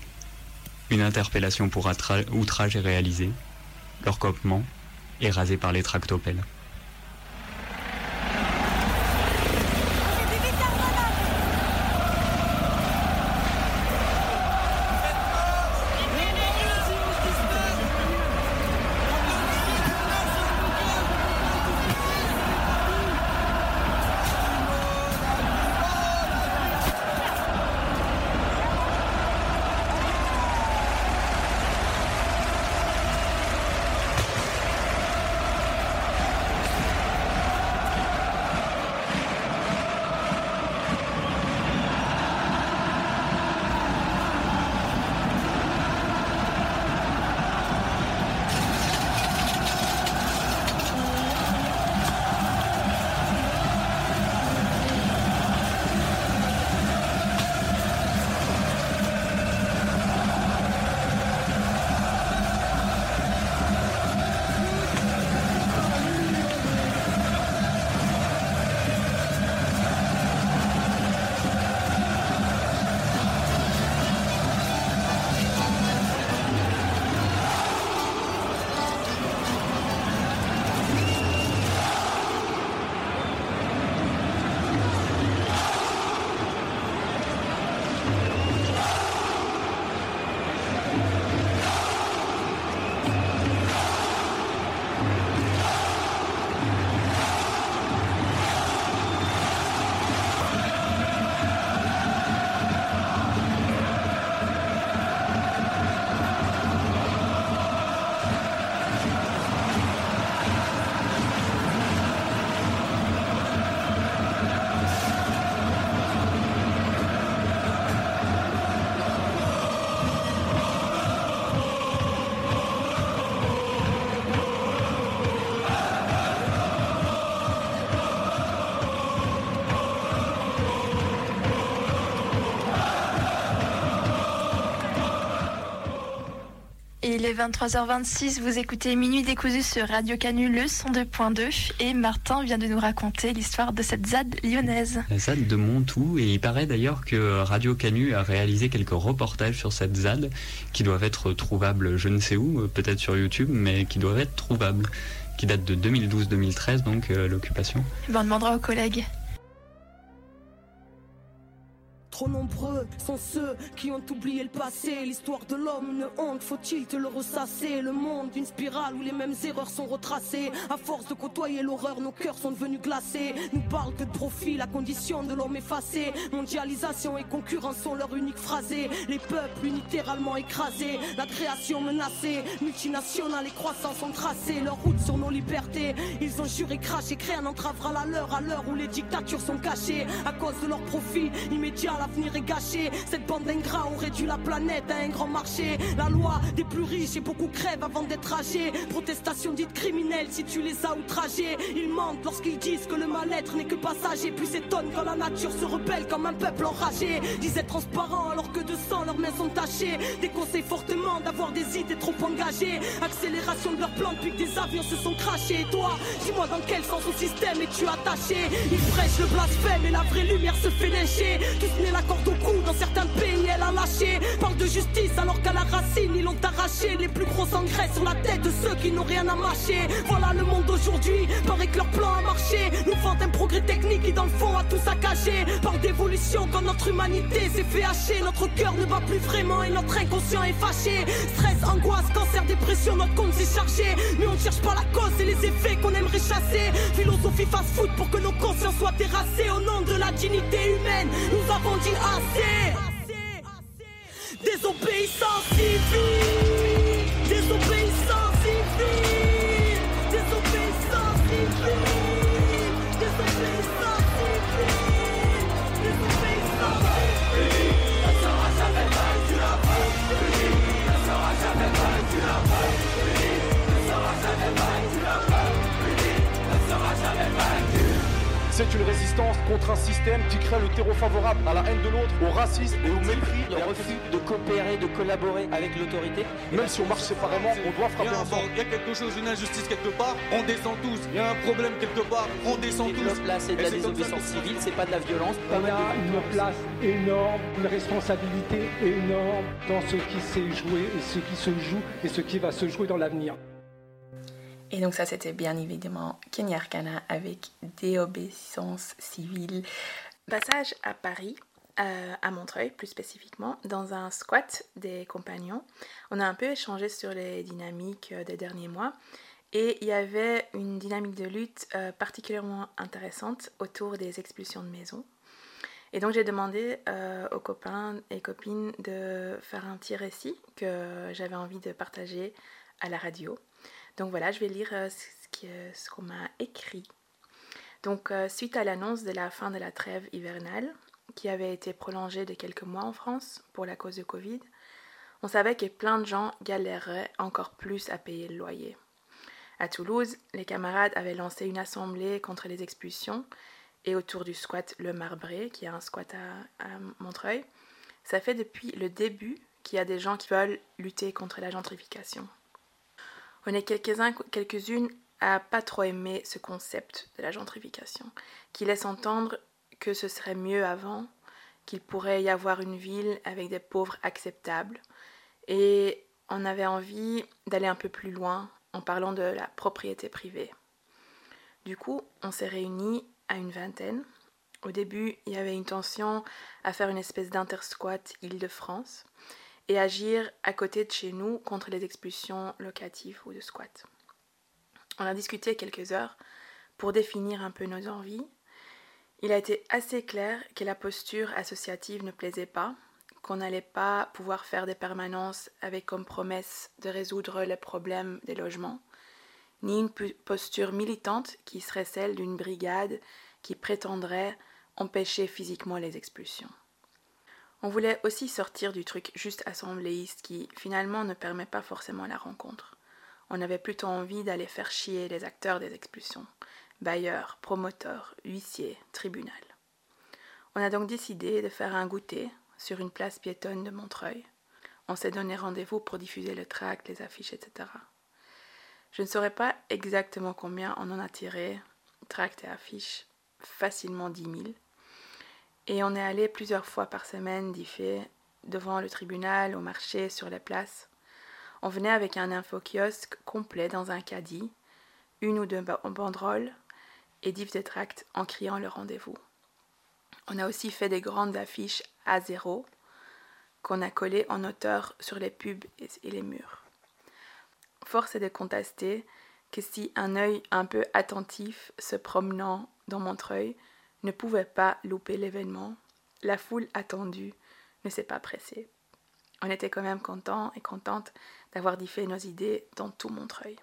Une interpellation pour outrage est réalisée. Leur campement est rasé par les tractopelles. est vingt-trois heures vingt-six, vous écoutez Minuit décousu sur Radio Canu, le cent deux point deux, et Martin vient de nous raconter l'histoire de cette Z A D lyonnaise. La Z A D de Montou, et il paraît d'ailleurs que Radio Canu a réalisé quelques reportages sur cette Z A D qui doivent être trouvables je ne sais où, peut-être sur YouTube, mais qui doivent être trouvables, qui datent de deux mille douze deux mille treize, donc euh, l'occupation. Ben, on demandera aux collègues. Trop nombreux sont ceux qui ont oublié le passé. L'histoire de l'homme, une honte, faut-il te le ressasser? Le monde, une spirale où les mêmes erreurs sont retracées. À force de côtoyer l'horreur, nos cœurs sont devenus glacés. Nous parlent que de profit, la condition de l'homme effacée. Mondialisation et concurrence sont leur unique phrasé. Les peuples littéralement écrasés, la création menacée. Multinationales et croissances ont tracé leur route sur nos libertés. Ils ont juré, craché, créé un entravera la leur à l'heure où les dictatures sont cachées. À cause de leur profit immédiat, l'avenir est gâché. Cette bande d'ingrats ont réduit la planète à un grand marché. La loi des plus riches et beaucoup crèvent avant d'être âgés. Protestation dite criminelle si tu les as outragés. Ils mentent lorsqu'ils disent que le mal-être n'est que passager. Puis s'étonnent quand la nature se rebelle comme un peuple enragé. Disaient transparents alors que de sang leurs mains sont tachées. Déconseillent fortement d'avoir des idées trop engagées. Accélération de leurs plans depuis que des avions se sont crachés. Et toi, dis-moi dans quel sens au système es-tu attaché? Ils prêchent le blasphème et la vraie lumière se fait lyncher. Tous n'est la corde au cou, dans certains pays elle a lâché. Parle de justice alors qu'à la racine ils l'ont arraché. Les plus gros engrais sur la tête de ceux qui n'ont rien à mâcher. Voilà le monde d'aujourd'hui, paraît que leur plan a marché. Nous vantent un progrès technique qui dans le fond a tout saccagé. Parle d'évolution quand notre humanité s'est fait hacher. Notre cœur ne bat plus vraiment et notre inconscient est fâché. Stress, angoisse, cancer, dépression, notre compte s'est chargé. Mais on ne cherche pas la cause et les effets qu'on aimerait chasser. Philosophie fast-food pour que nos consciences soient terrassées. Au nom de la dignité humaine, nous avons dit assez. Désobéissance civile, désobéissance civile, désobéissance civile, désobéissance civile, désobéissance civile. Ne sera jamais vaincu la peur, ne sera jamais vaincu la peur, ne sera jamais vaincu la peur, ne sera jamais vaincu. C'est une résistance contre un système qui crée le terreau favorable à la haine de l'autre, au racisme et au mépris. Le refus de coopérer, de collaborer avec l'autorité. Même si on marche séparément, on doit frapper ensemble. Il y a quelque chose, une injustice quelque part, on descend tous. Il y a un problème quelque part, on descend tous. Là, c'est de la désobéissance civile, c'est pas de la violence. On a une place énorme, une responsabilité énorme dans ce qui s'est joué et ce qui se joue et ce qui va se jouer dans l'avenir. Et donc ça, c'était bien évidemment Kenny Arcana avec Désobéissance civile. Passage à Paris, euh, à Montreuil plus spécifiquement, dans un squat des compagnons. On a un peu échangé sur les dynamiques des derniers mois. Et il y avait une dynamique de lutte euh, particulièrement intéressante autour des expulsions de maisons. Et donc j'ai demandé euh, aux copains et copines de faire un petit récit que j'avais envie de partager à la radio. Donc voilà, je vais lire euh, ce, qui, euh, ce qu'on m'a écrit. Donc euh, suite à l'annonce de la fin de la trêve hivernale, qui avait été prolongée de quelques mois en France pour la cause de Covid, on savait que plein de gens galéreraient encore plus à payer le loyer. À Toulouse, les camarades avaient lancé une assemblée contre les expulsions et autour du squat Le Marbré, qui est un squat à, à Montreuil. Ça fait depuis le début qu'il y a des gens qui veulent lutter contre la gentrification. On est quelques-uns, quelques-unes à pas trop aimer ce concept de la gentrification, qui laisse entendre que ce serait mieux avant, qu'il pourrait y avoir une ville avec des pauvres acceptables. Et on avait envie d'aller un peu plus loin en parlant de la propriété privée. Du coup, on s'est réunis à une vingtaine. Au début, il y avait une tension à faire une espèce d'intersquat Île-de-France et agir à côté de chez nous contre les expulsions locatives ou de squat. On a discuté quelques heures pour définir un peu nos envies. Il a été assez clair que la posture associative ne plaisait pas, qu'on n'allait pas pouvoir faire des permanences avec comme promesse de résoudre les problèmes des logements, ni une posture militante qui serait celle d'une brigade qui prétendrait empêcher physiquement les expulsions. On voulait aussi sortir du truc juste assembléiste qui, finalement, ne permet pas forcément la rencontre. On avait plutôt envie d'aller faire chier les acteurs des expulsions, bailleurs, promoteurs, huissiers, tribunal. On a donc décidé de faire un goûter sur une place piétonne de Montreuil. on s'est donné rendez-vous pour diffuser le tract, les affiches, et cetera. Je ne saurais pas exactement combien on en a tiré, tract et affiches, facilement dix mille. Et on est allé plusieurs fois par semaine differ devant le tribunal, au marché, sur les places. On venait avec un info-kiosque complet dans un caddie, une ou deux banderoles et diff de tracts en criant le rendez-vous. On a aussi fait des grandes affiches A zéro qu'on a collées en hauteur sur les pubs et les murs. Force est de constater que si un œil un peu attentif se promenant dans Montreuil ne pouvait pas louper l'événement, la foule attendue ne s'est pas pressée. On était quand même contents et contentes d'avoir diffé nos idées dans tout Montreuil.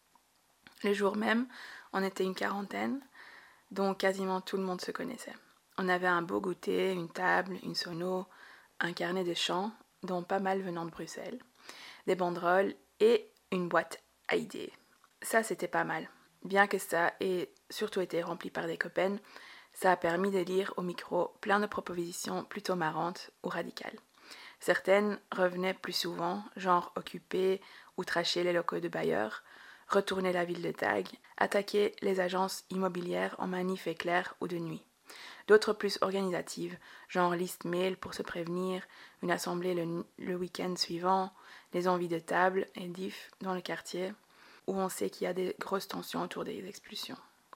Le jour même, on était une quarantaine, dont quasiment tout le monde se connaissait. On avait un beau goûter, une table, une sono, un carnet de chants, dont pas mal venant de Bruxelles, des banderoles et une boîte à idées. Ça, c'était pas mal. Bien que ça ait surtout été rempli par des copains, ça a permis de lire au micro plein de propositions plutôt marrantes ou radicales. Certaines revenaient plus souvent, genre occuper ou tracher les locaux de bailleurs, retourner la ville de Tag, attaquer les agences immobilières en manif éclair ou de nuit. D'autres plus organisatives, genre liste mail pour se prévenir, une assemblée le, le week-end suivant, les envies de table et diff dans le quartier, où on sait qu'il y a des grosses tensions autour des expulsions.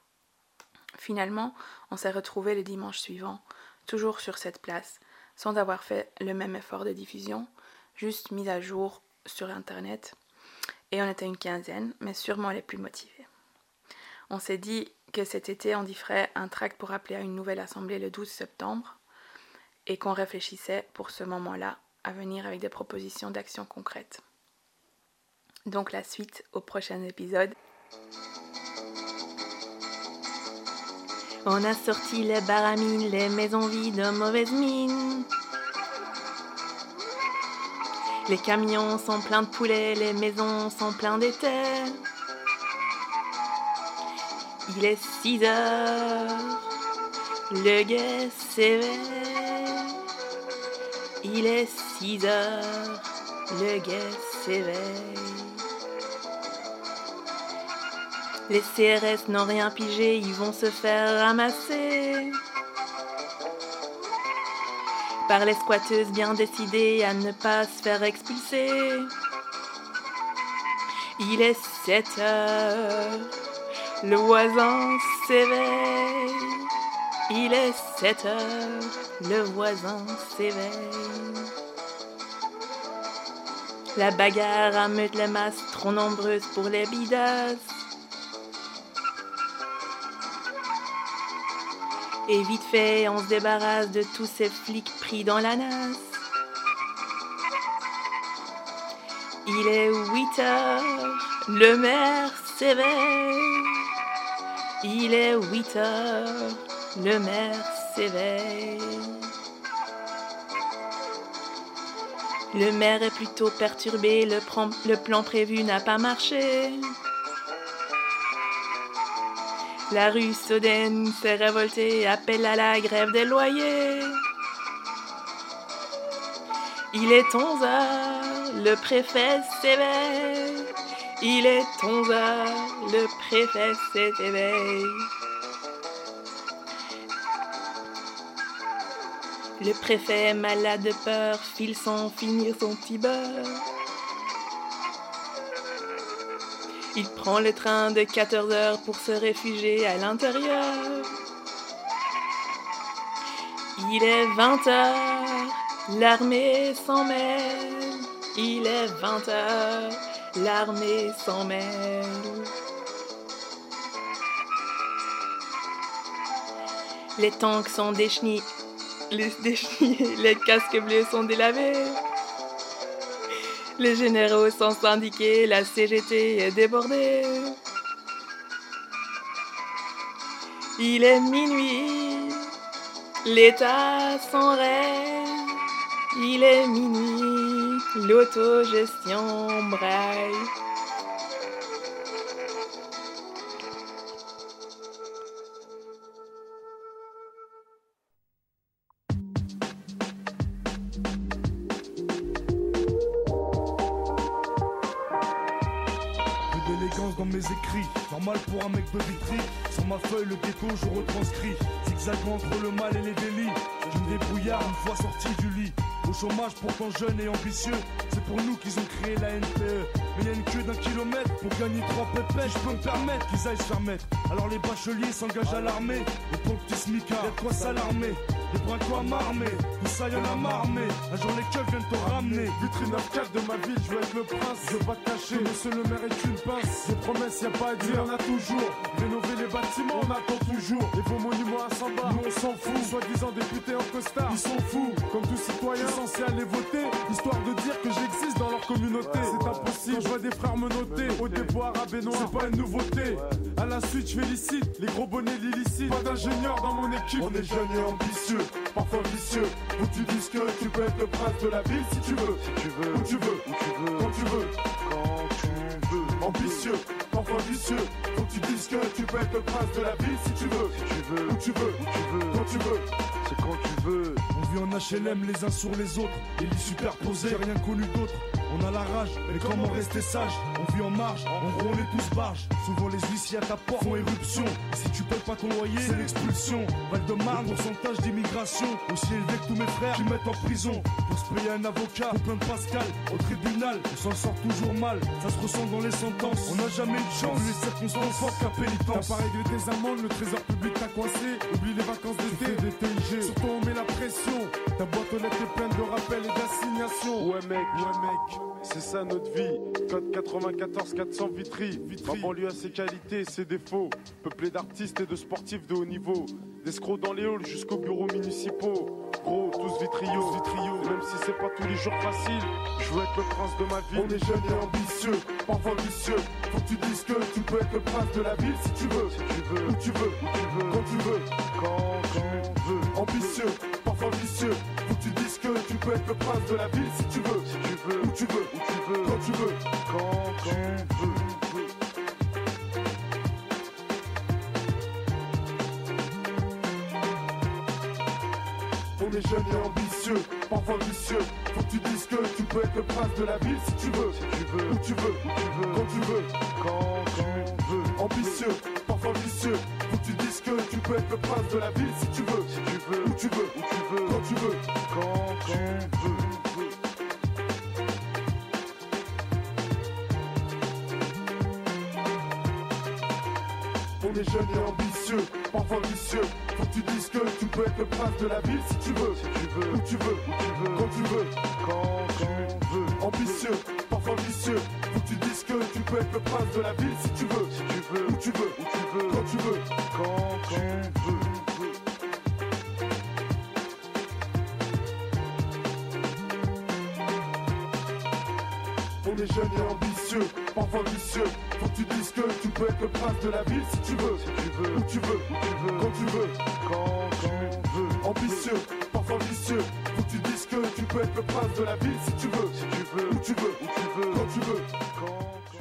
Finalement, on s'est retrouvés le dimanche suivant, toujours sur cette place, sans avoir fait le même effort de diffusion, juste mis à jour sur Internet, et on était une quinzaine, mais sûrement les plus motivés. On s'est dit que cet été on differait un tract pour appeler à une nouvelle assemblée le douze septembre, et qu'on réfléchissait pour ce moment-là à venir avec des propositions d'action concrètes. Donc la suite au prochain épisode. On a sorti les baramines, les maisons vides, mauvaises mines. Les camions sont pleins de poulets, les maisons sont pleines d'été. Il est six heures, le guet s'éveille. Il est six heures, le guet s'éveille. Les C R S n'ont rien pigé, ils vont se faire ramasser par les squatteuses bien décidées à ne pas se faire expulser. Il est sept heures, le voisin s'éveille. Il est sept heures, le voisin s'éveille. La bagarre ameute les masses, trop nombreuses pour les bidasses. Et vite fait, on se débarrasse de tous ces flics pris dans la nasse. Il est huit heures, le maire s'éveille. Il est huit heures, le maire s'éveille. Le maire est plutôt perturbé, le, plan, le plan prévu n'a pas marché. La rue Soden s'est révoltée, appelle à la grève des loyers. Il est onze heures, le préfet s'éveille. Il est onze heures, le préfet s'éveille. Le préfet, malade de peur, file sans finir son petit beurre. Il prend le train de quatorze heures pour se réfugier à l'intérieur. Il est vingt heures, l'armée s'en mêle. Il est vingt heures, l'armée s'en mêle. Les tanks sont déchenillés, les, déchenillés, les casques bleus sont délavés. Les généraux sont syndiqués, la C G T est débordée. Il est minuit, l'État s'en rêve. Il est minuit, l'autogestion braille. dans mes écrits. Normal pour un mec de Vitry. Sur ma feuille, le ghetto, je retranscris. Zigzagant entre le mal et les délits. Je me débrouillard une fois sorti du lit. Au chômage pourtant jeune et ambitieux. C'est pour nous qu'ils ont créé la N P E. Mais y a une queue d'un kilomètre pour gagner trois pépettes. Je peux me permettre qu'ils aillent se faire mettre. Alors les bacheliers s'engagent à l'armée. Et pour le petit smicard, y'a de quoi s'alarmer. Les bras m'armer, tout ça y'en a marre, mais un jour les keufs viennent te ramener. Vitrine neuf quatre de ma ville, je veux être le prince. Je veux pas te cacher, monsieur le maire est une pince. Des promesses y'a pas à dire, on a toujours. Rénover les bâtiments, on attend toujours. Et vos monuments à cent bas, nous on s'en fout. Soi-disant députés en costard, ils sont fous. Comme tout citoyen censé aller voter, histoire de dire que j'existe dans leur communauté. C'est impossible, je vois des frères me noter. Au dépôt arabe et noir, c'est pas une nouveauté. À la suite, je félicite les gros bonnets l'illicite. Pas d'ingénieur dans mon équipe, on est jeunes et ambitieux. Parfois vicieux, où tu dis que tu peux être le prince de la ville si tu veux, si tu veux, où tu veux, où tu veux, quand tu veux, quand tu veux, ambitieux, parfois vicieux, où tu dis que tu peux être le prince de la ville si tu veux, si tu veux, où tu veux, où tu veux, quand tu veux, c'est quand tu veux. On vit en H L M les uns sur les autres, les lits superposés, j'ai rien connu d'autre. On a la rage, mais comment rester sage? On vit en marge, en gros on est tous barges. Souvent les huissiers à ta porte font éruption. Et si tu payes pas ton loyer, c'est l'expulsion. Val-de-Marne, pourcentage d'immigration aussi élevé que tous mes frères qui mettent en prison. Pour se payer un avocat, au plein de Pascal, au tribunal, on s'en sort toujours mal. Ça se ressent dans les sentences, on n'a jamais eu de chance. Les circonstances fortes qu'à pénitence. T'as pas réglé tes amendes, le trésor public t'a coincé. Oublie les vacances d'été, des T I G. Surtout on met la pression. Ta boîte aux lettres est pleine de rappels et d'assignations. Ouais mec, ouais mec. C'est ça notre vie, code quatre-vingt-quatorze quatre cents Vitry. Ma banlieue a ses qualités et ses défauts. Peuplé d'artistes et de sportifs de haut niveau. D'escrocs dans les halls jusqu'aux bureaux municipaux. Gros, tous vitriaux, vitriaux. Même si c'est pas tous les jours facile, je veux être le prince de ma ville. On est jeunes et ambitieux, parfois vicieux. Faut que tu dises que tu peux être le prince de la ville si tu veux, si tu veux, où tu veux, où tu veux, quand tu veux, quand, quand tu veux. Ambitieux, parfois vicieux. Faut que tu dises que tu peux être le prince de la ville si tu veux, si tu veux, où tu veux, où tu veux, quand tu veux, quand, quand tu veux. On est jeunes et ambitieux, parfois vicieux. Faut que tu dises que tu peux être le prince de la ville si tu veux, si tu veux, où tu veux, où tu veux, quand tu veux, quand, quand tu veux. Ambitieux, parfois vicieux. Faut que tu dises que tu peux être le prince de la ville si tu veux, si tu veux, où tu veux, où tu veux, quand tu veux, quand, quand tu veux. On est jeunes et ambitieux, parfois vicieux. Faut que tu dises que tu peux être le prince de la ville si tu veux, si tu veux, où tu veux, où tu veux, quand tu veux, quand, quand tu veux. Ambitieux, parfois vicieux. Faut que tu dises que tu peux être le prince de la ville si tu veux, si tu veux, où tu veux, où tu veux, quand tu veux, quand, quand tu veux. On est jeunes et ambitieux, parfois vicieux. Faut que tu dises que tu peux être le prince de la ville si tu veux, si tu veux, où tu veux, où tu veux, quand tu veux, quand, quand tu veux. Ambitieux, parfois vicieux. Faut que tu dises que tu peux être le prince de la ville si tu veux, si tu veux, où tu veux, où tu veux, quand tu veux, quand, quand...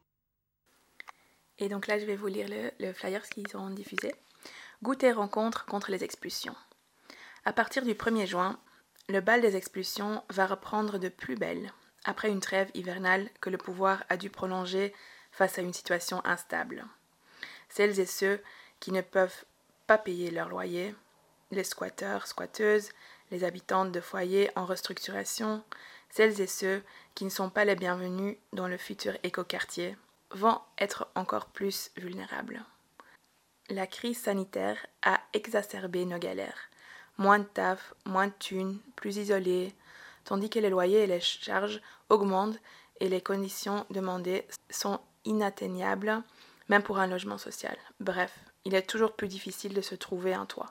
Et donc là, je vais vous lire le, le flyer qu'ils ont diffusé. Goûter rencontre contre les expulsions. À partir du premier juin, le bal des expulsions va reprendre de plus belle, après une trêve hivernale que le pouvoir a dû prolonger face à une situation instable. Celles et ceux qui ne peuvent pas payer leur loyer, les squatteurs, squatteuses, les habitantes de foyers en restructuration, celles et ceux qui ne sont pas les bienvenus dans le futur écoquartier, vont être encore plus vulnérables. La crise sanitaire a exacerbé nos galères. Moins de taf, moins de thunes, plus isolés, tandis que les loyers et les charges augmentent et les conditions demandées sont inatteignables, même pour un logement social. Bref, il est toujours plus difficile de se trouver un toit.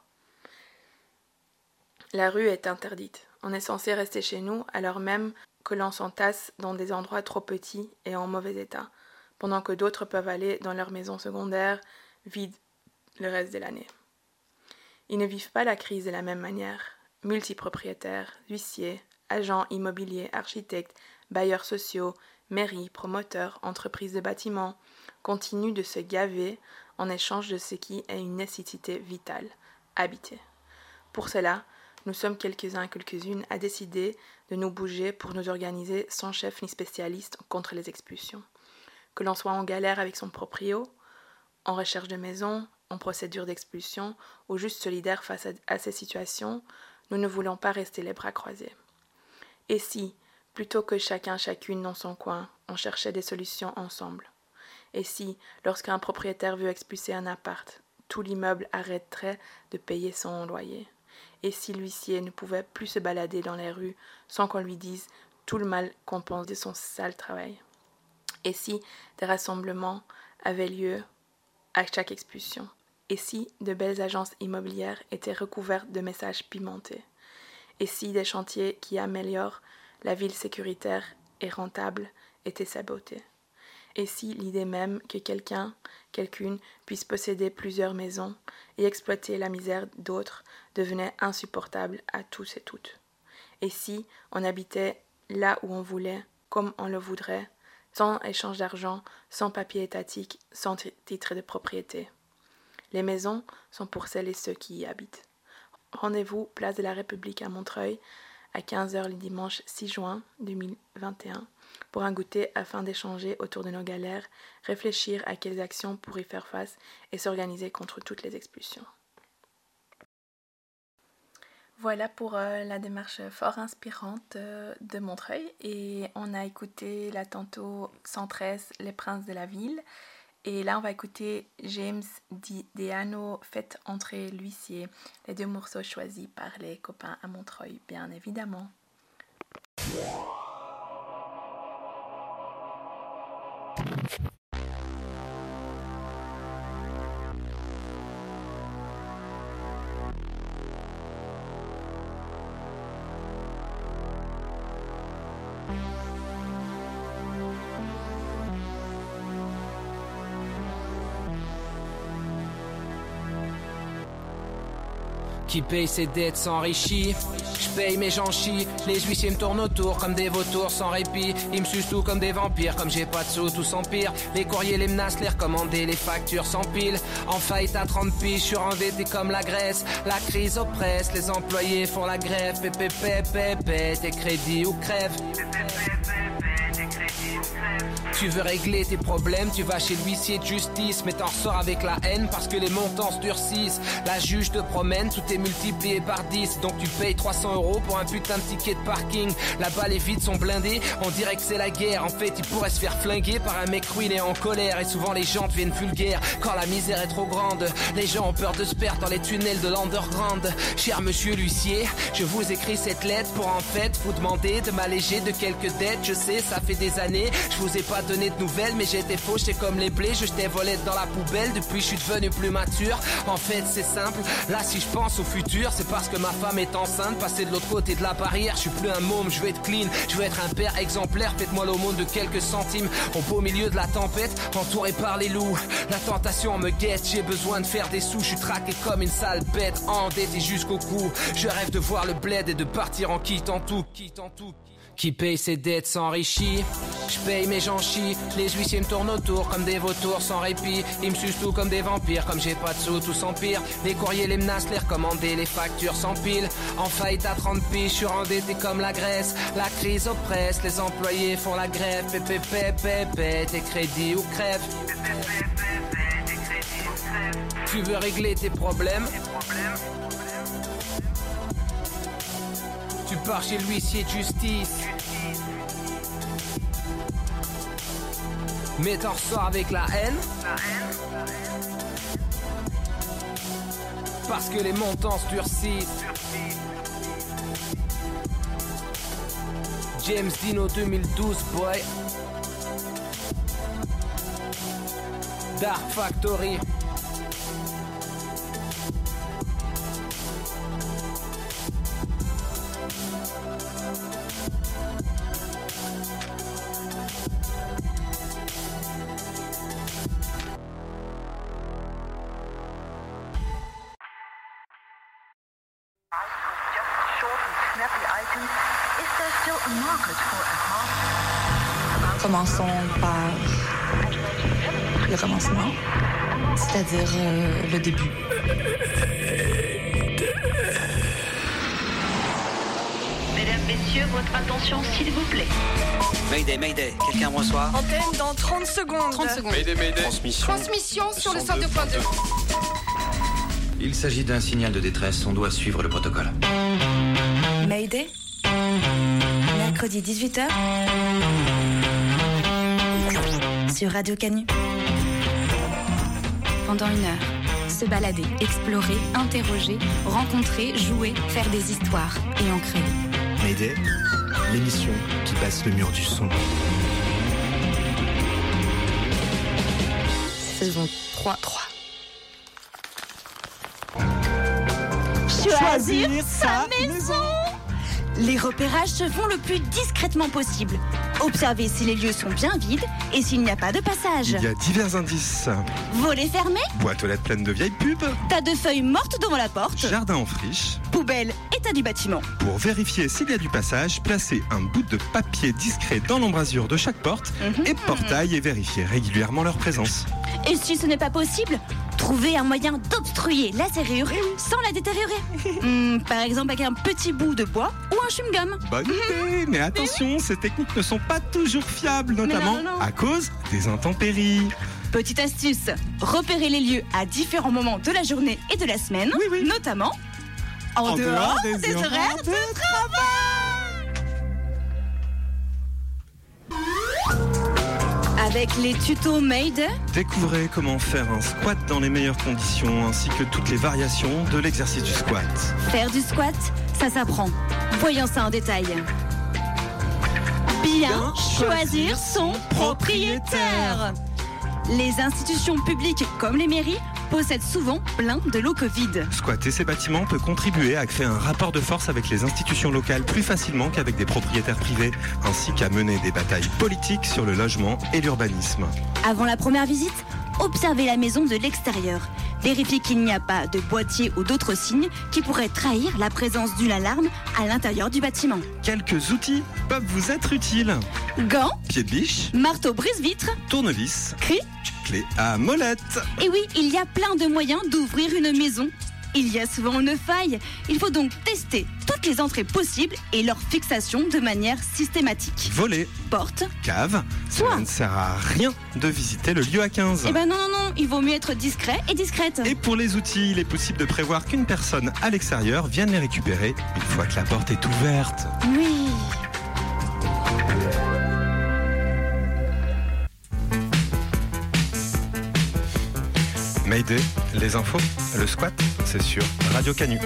La rue est interdite. On est censé rester chez nous alors même que l'on s'entasse dans des endroits trop petits et en mauvais état, pendant que d'autres peuvent aller dans leur maison secondaire vide le reste de l'année. Ils ne vivent pas la crise de la même manière. Multipropriétaires, huissiers, agents immobiliers, architectes, bailleurs sociaux, mairies, promoteurs, entreprises de bâtiments continuent de se gaver en échange de ce qui est une nécessité vitale, habiter. Pour cela, nous sommes quelques-uns, quelques-unes à décider de nous bouger pour nous organiser sans chef ni spécialiste contre les expulsions. que l'on soit en galère avec son proprio, en recherche de maison, en procédure d'expulsion ou juste solidaire face à, à ces situations, nous ne voulons pas rester les bras croisés. Et si, plutôt que chacun chacune dans son coin, on cherchait des solutions ensemble? Et si, lorsqu'un propriétaire veut expulser un appart, tout l'immeuble arrêterait de payer son loyer? Et si l'huissier ne pouvait plus se balader dans les rues sans qu'on lui dise tout le mal qu'on pense de son sale travail? Et si des rassemblements avaient lieu à chaque expulsion? Et si de belles agences immobilières étaient recouvertes de messages pimentés? Et si des chantiers qui améliorent la ville sécuritaire et rentable étaient sabotés? Et si l'idée même que quelqu'un, quelqu'une puisse posséder plusieurs maisons et exploiter la misère d'autres devenait insupportable à tous et toutes? Et si on habitait là où on voulait, comme on le voudrait, sans échange d'argent, sans papier étatique, sans titre de propriété? Les maisons sont pour celles et ceux qui y habitent. Rendez-vous place de la République à Montreuil à quinze heures le dimanche six juin deux mille vingt et un pour un goûter afin d'échanger autour de nos galères, réfléchir à quelles actions pour y faire face et s'organiser contre toutes les expulsions. Voilà pour euh, la démarche fort inspirante euh, de Montreuil, et on a écouté là tantôt cent treize Les Princes de la Ville, et là on va écouter James Di Deano, Faites entrer l'huissier, les deux morceaux choisis par les copains à Montreuil bien évidemment. Qui paye ses dettes s'enrichit, je paye mes gens chient, les huissiers me tournent autour comme des vautours sans répit, ils me sucent tout comme des vampires, comme j'ai pas de sous, tout s'empire, les courriers, les menaces, les recommandés, les factures s'empilent, en faillite à trente piges, je suis endetté comme la Grèce, la crise oppresse, les employés font la grève, pépé, pépé, pépé, tes crédits ou crève. Tu veux régler tes problèmes, tu vas chez l'huissier de justice, mais t'en ressors avec la haine parce que les montants se durcissent. La juge te promène, tout est multiplié par dix, donc tu payes trois cents euros pour un putain de ticket de parking. Là-bas les vides sont blindés, on dirait que c'est la guerre. En fait, il pourrait se faire flinguer par un mec ruiné en colère, et souvent les gens deviennent vulgaires quand la misère est trop grande. Les gens ont peur de se perdre dans les tunnels de l'underground. Cher monsieur l'huissier, je vous écris cette lettre pour en fait vous demander de m'alléger de quelques dettes. Je sais, ça fait des années, je vous ai pas donné de nouvelles, mais j'étais fauché comme les blés, je jetais volette dans la poubelle, depuis je suis devenu plus mature. En fait c'est simple, là si je pense au futur, c'est parce que ma femme est enceinte, passer de l'autre côté de la barrière, je suis plus un môme, je veux être clean, je veux être un père exemplaire, faites-moi l'aumône de quelques centimes, au beau milieu de la tempête, entouré par les loups, la tentation me guette, j'ai besoin de faire des sous, je suis traqué comme une sale bête, endetté jusqu'au cou, je rêve de voir le bled et de partir en quittant tout, quittant tout. Qui paye ses dettes s'enrichit, je paye mes gens chient, les huissiers me tournent autour comme des vautours sans répit, ils me sucent tout comme des vampires, comme j'ai pas de sous, tout s'empire, les courriers, les menaces, les recommandés, les factures s'empilent, en faillite à trente piges, je suis endetté comme la Grèce, la crise oppresse, les employés font la grève, pépé, pépé, pépé, tes crédits ou crève. Tu veux régler tes problèmes? Tu pars chez l'huissier de justice, mais t'en ressors avec la haine, parce que les montants se durcissent. James Dino deux mille douze, boy. Dark Factory. Commençons par le commencement, c'est-à-dire euh, le début. Mesdames, Messieurs, votre attention, s'il vous plaît. Mayday, Mayday, quelqu'un me reçoit? Antenne dans trente secondes. trente secondes. Mayday, Mayday. Transmission. Transmission sur le cent deux point deux. Il s'agit d'un signal de détresse, on doit suivre le protocole. Mayday. Mercredi dix-huit heures. Sur Radio Canu. Pendant une heure, se balader, explorer, interroger, rencontrer, jouer, faire des histoires et en créer. Mayday, l'émission qui passe le mur du son. Saison trois. trois. Choisir sa maison. Les repérages se font le plus discrètement possible. Observez si les lieux sont bien vides et s'il n'y a pas de passage. Il y a divers indices. Volets fermés. Boîte aux lettres pleine de vieilles pubs. Tas de feuilles mortes devant la porte. Jardin en friche. Poubelle, état du bâtiment. Pour vérifier s'il y a du passage, placez un bout de papier discret dans l'embrasure de chaque porte mmh. et portail et vérifiez régulièrement leur présence. Et si ce n'est pas possible, trouvez un moyen d'obstruer la serrure sans la détériorer. mmh, par exemple avec un petit bout de bois ou un chewing-gum. Bonne idée, mais attention, ces techniques ne sont pas toujours fiables, notamment non, non, non. à cause des intempéries. Petite astuce, repérez les lieux à différents moments de la journée et de la semaine, oui, oui. notamment en, en dehors, dehors des, des horaires de, de travail. Avec les tutos Mayday, découvrez comment faire un squat dans les meilleures conditions ainsi que toutes les variations de l'exercice du squat. Faire du squat, ça s'apprend. Voyons ça en détail. Bien, Bien choisir son propriétaire. Les institutions publiques comme les mairies possèdent souvent plein de locaux vides. Squatter ces bâtiments peut contribuer à créer un rapport de force avec les institutions locales plus facilement qu'avec des propriétaires privés, ainsi qu'à mener des batailles politiques sur le logement et l'urbanisme. Avant la première visite, observez la maison de l'extérieur. Vérifiez qu'il n'y a pas de boîtier ou d'autres signes qui pourraient trahir la présence d'une alarme à l'intérieur du bâtiment. Quelques outils peuvent vous être utiles. Gants, pied de biche, marteau brise-vitre, tournevis, cri, clé à molette. Et oui, il y a plein de moyens d'ouvrir une maison. Il y a souvent une faille. Il faut donc tester toutes les entrées possibles et leur fixation de manière systématique. Volet, porte, cave. Toit. Cela ne sert à rien de visiter le lieu à quinze. Eh ben non, non, non, il vaut mieux être discret et discrète. Et pour les outils, il est possible de prévoir qu'une personne à l'extérieur vienne les récupérer une fois que la porte est ouverte. Oui. Mayday, les infos, le squat, c'est sur Radio Canu.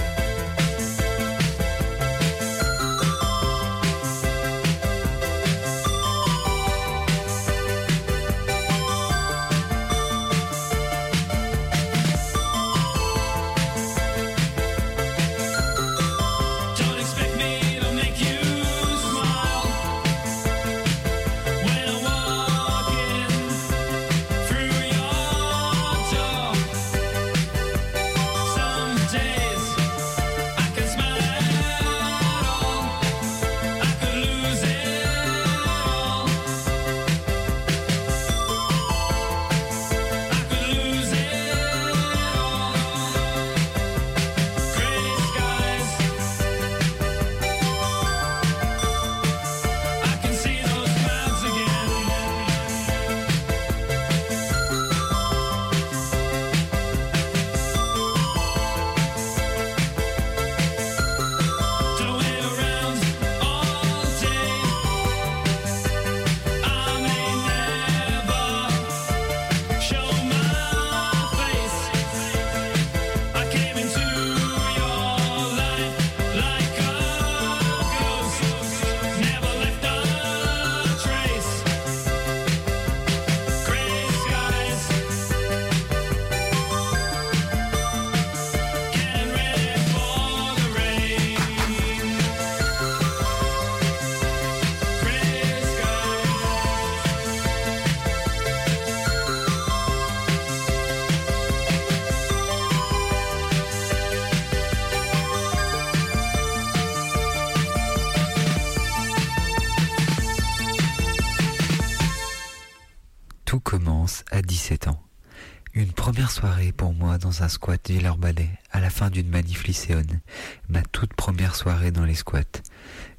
Tout commence à dix-sept ans. Une première soirée pour moi dans un squat Villeurbanne à la fin d'une manif lycéenne. Ma toute première soirée dans les squats.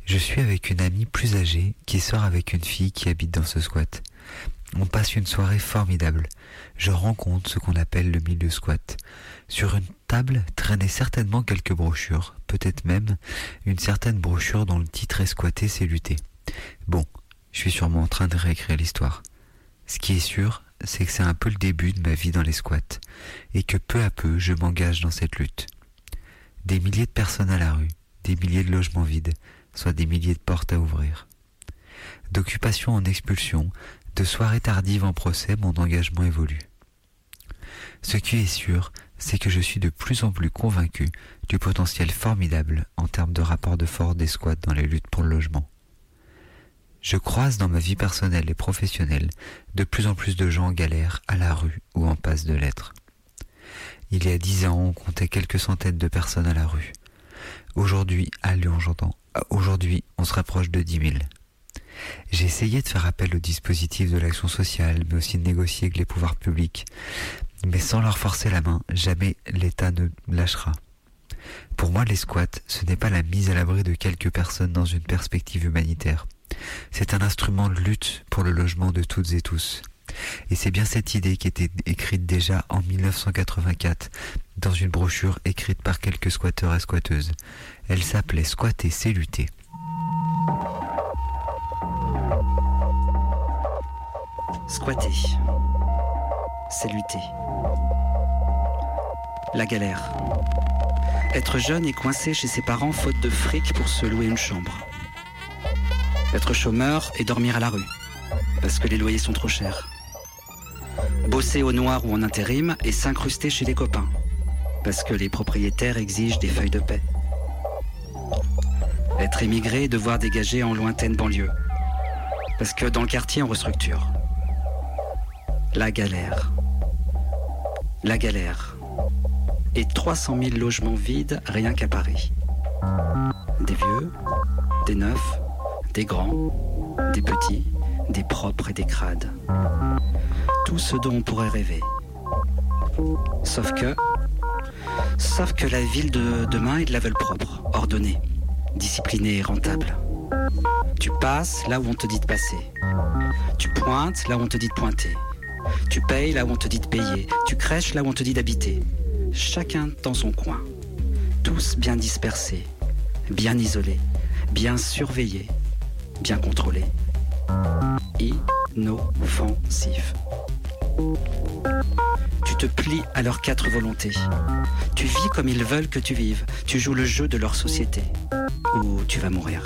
Je suis avec une amie plus âgée qui sort avec une fille qui habite dans ce squat. On passe une soirée formidable. Je rencontre ce qu'on appelle le milieu squat. Sur une table traînaient certainement quelques brochures, peut-être même une certaine brochure dont le titre est squatter, c'est lutter. Bon, je suis sûrement en train de réécrire l'histoire. Ce qui est sûr, c'est que c'est un peu le début de ma vie dans les squats, et que peu à peu je m'engage dans cette lutte. Des milliers de personnes à la rue, des milliers de logements vides, soit des milliers de portes à ouvrir. D'occupation en expulsion, de soirées tardives en procès, mon engagement évolue. Ce qui est sûr, c'est que je suis de plus en plus convaincu du potentiel formidable en termes de rapport de force des squats dans les luttes pour le logement. Je croise dans ma vie personnelle et professionnelle de plus en plus de gens en galère, à la rue ou en passe de l'être. Il y a dix ans, on comptait quelques centaines de personnes à la rue. Aujourd'hui, à Lyon, j'entends, aujourd'hui, on se rapproche de dix mille. J'ai essayé de faire appel au dispositif de l'action sociale, mais aussi de négocier avec les pouvoirs publics. Mais sans leur forcer la main, jamais l'État ne lâchera. Pour moi, les squats, ce n'est pas la mise à l'abri de quelques personnes dans une perspective humanitaire. C'est un instrument de lutte pour le logement de toutes et tous. Et c'est bien cette idée qui était écrite déjà en mille neuf cent quatre-vingt-quatre dans une brochure écrite par quelques squatteurs et squatteuses. Elle s'appelait « Squatter, c'est lutter ». Squatter, c'est lutter. La galère. Être jeune et coincé chez ses parents faute de fric pour se louer une chambre. Être chômeur et dormir à la rue, parce que les loyers sont trop chers. Bosser au noir ou en intérim et s'incruster chez les copains, parce que les propriétaires exigent des feuilles de paie. Être émigré et devoir dégager en lointaine banlieue, parce que dans le quartier on restructure. La galère. La galère. Et trois cent mille logements vides rien qu'à Paris. Des vieux, des neufs, des grands, des petits, des propres et des crades. Tout ce dont on pourrait rêver. Sauf que... Sauf que la ville de demain est de la veule propre, ordonnée, disciplinée et rentable. Tu passes là où on te dit de passer. Tu pointes là où on te dit de pointer. Tu payes là où on te dit de payer. Tu crèches là où on te dit d'habiter. Chacun dans son coin. Tous bien dispersés, bien isolés, bien surveillés, bien contrôlés. Inoffensif. Tu te plies à leurs quatre volontés. Tu vis comme ils veulent que tu vives. Tu joues le jeu de leur société. Ou tu vas mourir.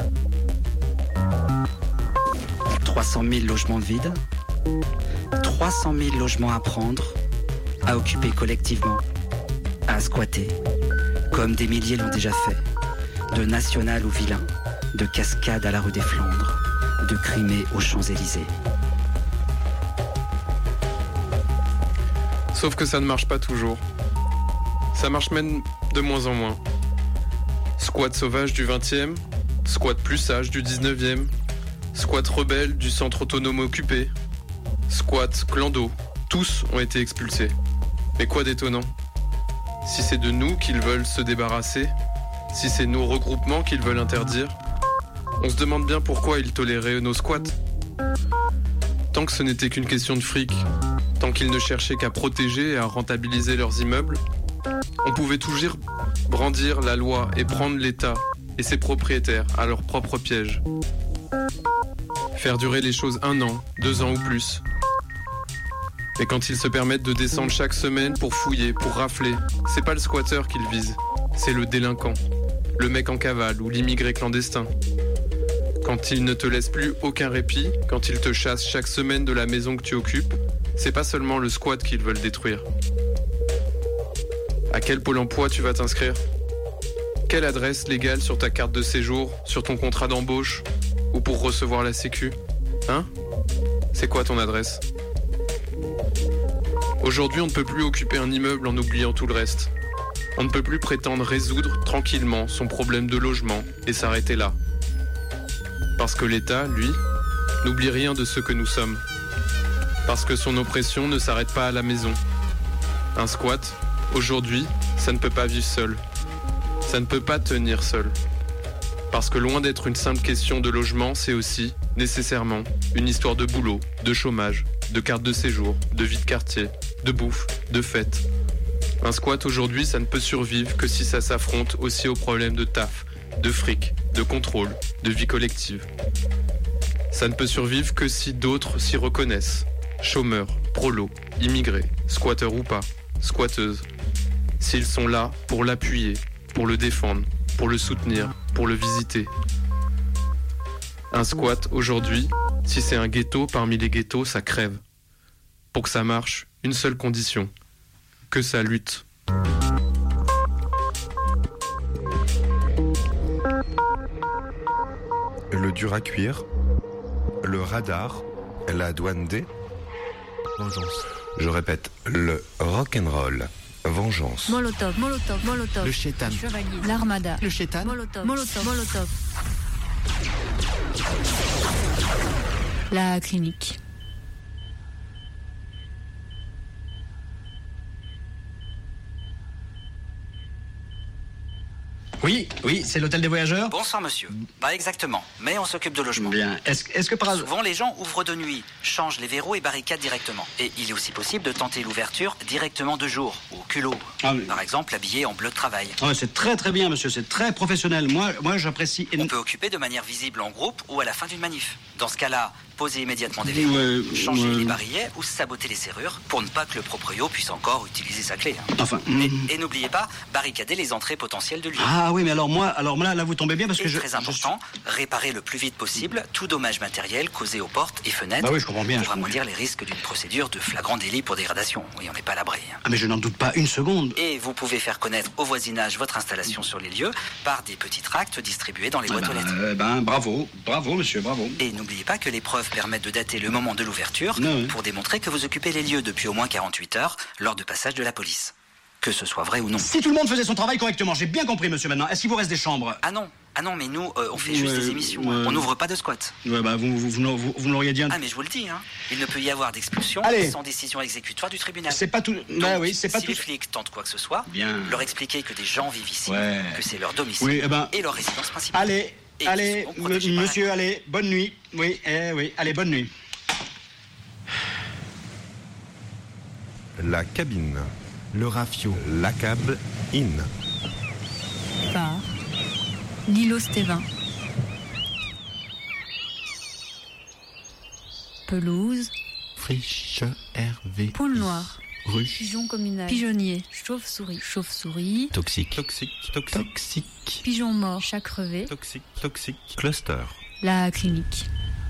trois cent mille logements vides. trois cent mille logements à prendre, à occuper collectivement, à squatter, comme des milliers l'ont déjà fait, de National au Vilain, de Cascade à la rue des Flandres, de Crimée aux Champs-Élysées. Sauf que ça ne marche pas toujours. Ça marche même de moins en moins. Squat sauvage du vingtième, squat plus sage du dix-neuvième, squat rebelle du centre autonome occupé, squat, clando, tous ont été expulsés. Mais quoi d'étonnant? Si c'est de nous qu'ils veulent se débarrasser, si c'est nos regroupements qu'ils veulent interdire, on se demande bien pourquoi ils toléraient nos squats. Tant que ce n'était qu'une question de fric, tant qu'ils ne cherchaient qu'à protéger et à rentabiliser leurs immeubles, on pouvait toujours brandir la loi et prendre l'État et ses propriétaires à leur propre piège. Faire durer les choses un an, deux ans ou plus. Et quand ils se permettent de descendre chaque semaine pour fouiller, pour rafler, c'est pas le squatteur qu'ils visent, c'est le délinquant, le mec en cavale ou l'immigré clandestin. Quand ils ne te laissent plus aucun répit, quand ils te chassent chaque semaine de la maison que tu occupes, c'est pas seulement le squat qu'ils veulent détruire. À quel pôle emploi tu vas t'inscrire? Quelle adresse légale sur ta carte de séjour, sur ton contrat d'embauche ou pour recevoir la sécu? Hein? C'est quoi ton adresse? Aujourd'hui, on ne peut plus occuper un immeuble en oubliant tout le reste. On ne peut plus prétendre résoudre tranquillement son problème de logement et s'arrêter là. Parce que l'État, lui, n'oublie rien de ce que nous sommes. Parce que son oppression ne s'arrête pas à la maison. Un squat, aujourd'hui, ça ne peut pas vivre seul. Ça ne peut pas tenir seul. Parce que loin d'être une simple question de logement, c'est aussi, nécessairement, une histoire de boulot, de chômage, de carte de séjour, de vie de quartier, de bouffe, de fête. Un squat aujourd'hui, ça ne peut survivre que si ça s'affronte aussi aux problèmes de taf, de fric, de contrôle, de vie collective. Ça ne peut survivre que si d'autres s'y reconnaissent. Chômeurs, prolos, immigrés, squatteurs ou pas, squatteuses. S'ils sont là pour l'appuyer, pour le défendre, pour le soutenir, pour le visiter. Un squat aujourd'hui, si c'est un ghetto parmi les ghettos, ça crève. Pour que ça marche, une seule condition, que ça lutte. Le dur à cuire, le radar, la douane des... Vengeance. Je répète, le rock'n'roll. Vengeance. Molotov, Molotov, Molotov. Le chétan. L'Armada. Le chétan. Molotov, Molotov, Molotov. La clinique. Oui, oui, c'est l'hôtel des voyageurs. Bonsoir monsieur. Pas exactement, mais on s'occupe de logement. Bien. Est-ce est-ce que par hasard... Souvent les gens ouvrent de nuit, changent les verrous et barricadent directement. Et il est aussi possible de tenter l'ouverture directement de jour, au culot. Ah, mais... Par exemple, habillé en bleu de travail. Ah, c'est très très bien monsieur, c'est très professionnel. Moi, moi j'apprécie... On peut occuper de manière visible en groupe ou à la fin d'une manif. Dans ce cas-là, poser immédiatement des verrous, ouais, changer ouais. les barillets ou saboter les serrures pour ne pas que le proprio puisse encore utiliser sa clé. Hein. Enfin... Et, et n'oubliez pas, barricader les entrées potentielles de lieu. Ah oui, mais alors moi, alors là, là vous tombez bien parce et que je... très important, je... réparer le plus vite possible tout dommage matériel causé aux portes et fenêtres. Ah oui, je comprends bien. Pour amoindrir les risques d'une procédure de flagrant délit pour dégradation. Oui, on n'est pas à l'abri. Hein. Ah mais je n'en doute pas une seconde. Et vous pouvez faire connaître au voisinage votre installation sur les lieux par des petits tracts distribués dans les boîtes ah ben, aux lettres. Euh, ben, bravo, bravo monsieur, bravo. Et n'oubliez pas que les preuves permettent de dater le moment de l'ouverture non, oui. pour démontrer que vous occupez les lieux depuis au moins quarante-huit heures lors de passage de la police. Que ce soit vrai ou non. Si tout le monde faisait son travail correctement, j'ai bien compris monsieur maintenant. Est-ce qu'il vous reste des chambres? Ah non, ah non, mais nous, euh, on fait juste ouais, des émissions. Ouais. On n'ouvre pas de squat. Ouais, bah vous, vous, vous, vous, vous me l'auriez dit. Un... Ah mais je vous le dis, hein. Il ne peut y avoir d'expulsion sans décision exécutoire du tribunal. C'est pas tout. Donc, bah oui, c'est pas si tout. les flics tentent quoi que ce soit, bien. Leur expliquer que des gens vivent ici, ouais. que c'est leur domicile oui, eh ben... et leur résidence principale. Allez, et allez, monsieur, allez, bonne nuit. Oui, eh oui, allez, bonne nuit. La cabine. Le rafio. La cab in. Phare. L'îlot Stévin. Pelouse. Friche. Hervé. Poule noire. Ruche. Pigeon communal. Pigeonnier. Chauve-souris. Chauve-souris. Toxique. Toxique. Toxique. Toxique. Pigeon mort. Chat crevé. Toxique. Toxique. Cluster. La clinique.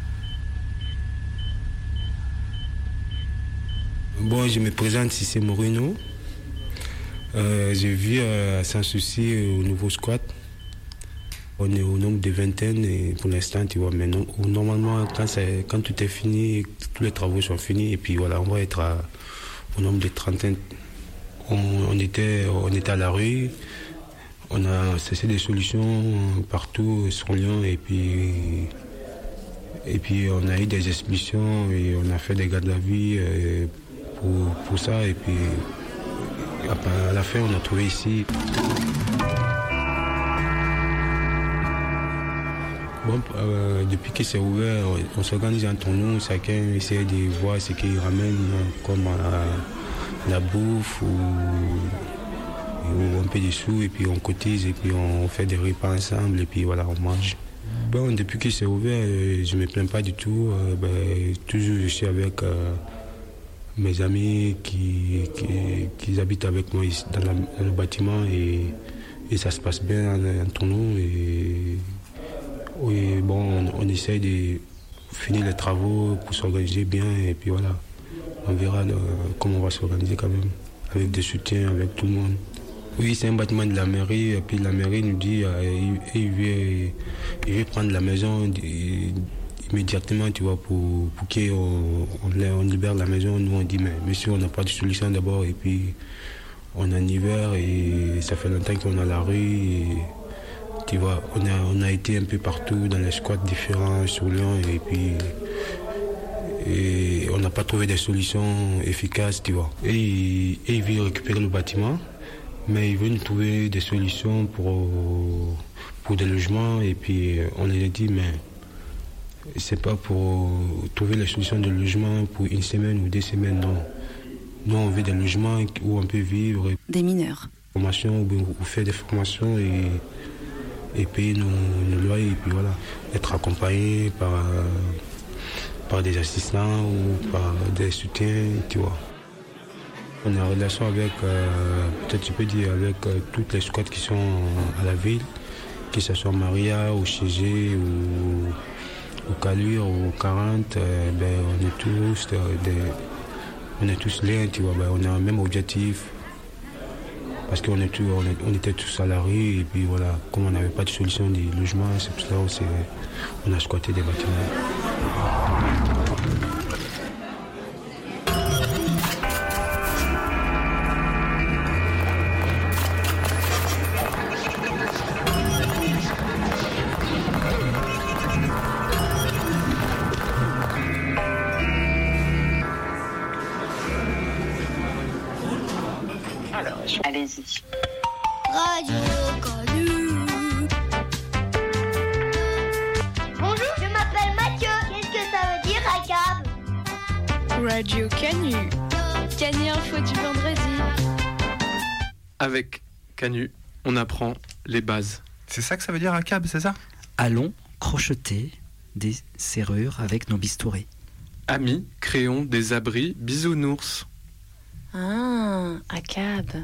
Bon, je me présente, si c'est Moreno. Euh, je vis euh, sans souci au nouveau squat. On est au nombre de vingtaine et pour l'instant, tu vois, mais non, normalement, quand, quand tout est fini, tous les travaux sont finis, et puis voilà, on va être à, au nombre de trentaine. On, on, était, on était à la rue, on a cessé des solutions partout sur Lyon, et puis, et puis on a eu des expulsions, et on a fait des gardes à vue pour, pour ça, et puis à la fin, on a trouvé ici. Bon, euh, depuis que c'est ouvert, on, on s'organise entre nous, chacun essaie de voir ce qu'il ramène, comme la, la bouffe ou, ou un peu de sous, et puis on cotise, et puis on fait des repas ensemble, et puis voilà, on mange. Bon, depuis que c'est ouvert, je ne me plains pas du tout. Euh, ben, toujours, je suis avec euh, mes amis qui, qui, qui habitent avec moi ici, dans, la, dans le bâtiment, et, et ça se passe bien entre nous. Et, oui, bon, on, on essaye de finir les travaux pour s'organiser bien, et puis voilà, on verra euh, comment on va s'organiser quand même, avec des soutiens, avec tout le monde. Oui, c'est un bâtiment de la mairie, et puis la mairie nous dit euh, il, veut, il veut prendre la maison immédiatement, tu vois, pour, pour qu'on on, on libère la maison. Nous, on dit, mais monsieur, on n'a pas de solution d'abord, et puis on est en hiver, et ça fait longtemps qu'on est à la rue. Et, tu vois, on a, on a été un peu partout dans les squats différents sur Lyon, et puis et on n'a pas trouvé des solutions efficaces, tu vois. Et, et il veut récupérer le bâtiment, mais il veut nous trouver des solutions pour, pour des logements. Et puis on leur a dit, mais c'est pas pour trouver la solution de logement pour une semaine ou deux semaines, non. Nous, on veut des logements où on peut vivre. Des mineurs. Formation, ou, ou faire des formations et, et payer nos, nos loyers. Et puis voilà, être accompagné par, euh, par des assistants ou par des soutiens, tu vois. On est en relation avec, euh, peut-être tu peux dire, avec euh, toutes les squats qui sont à la ville, que ce soit Maria ou Chégé ou au Calure ou au quarante, euh, ben, on est tous euh, des, on est tous liés, tu vois, ben, on a un même objectif. Parce qu'on est tout, on, est, on était tous salariés et puis voilà, comme on n'avait pas de solution de logement, c'est pour cela aussi on a squatté des bâtiments. Allez-y. Radio Canu. Bonjour, je m'appelle Mathieu. Qu'est-ce que ça veut dire, A C A B? Radio Canu. Canu Info du vendredi. Avec Canu, on apprend les bases. C'est ça que ça veut dire A C A B, c'est ça? Allons crocheter des serrures avec nos bistourés. Amis, créons des abris bisounours. Ah, A C A B.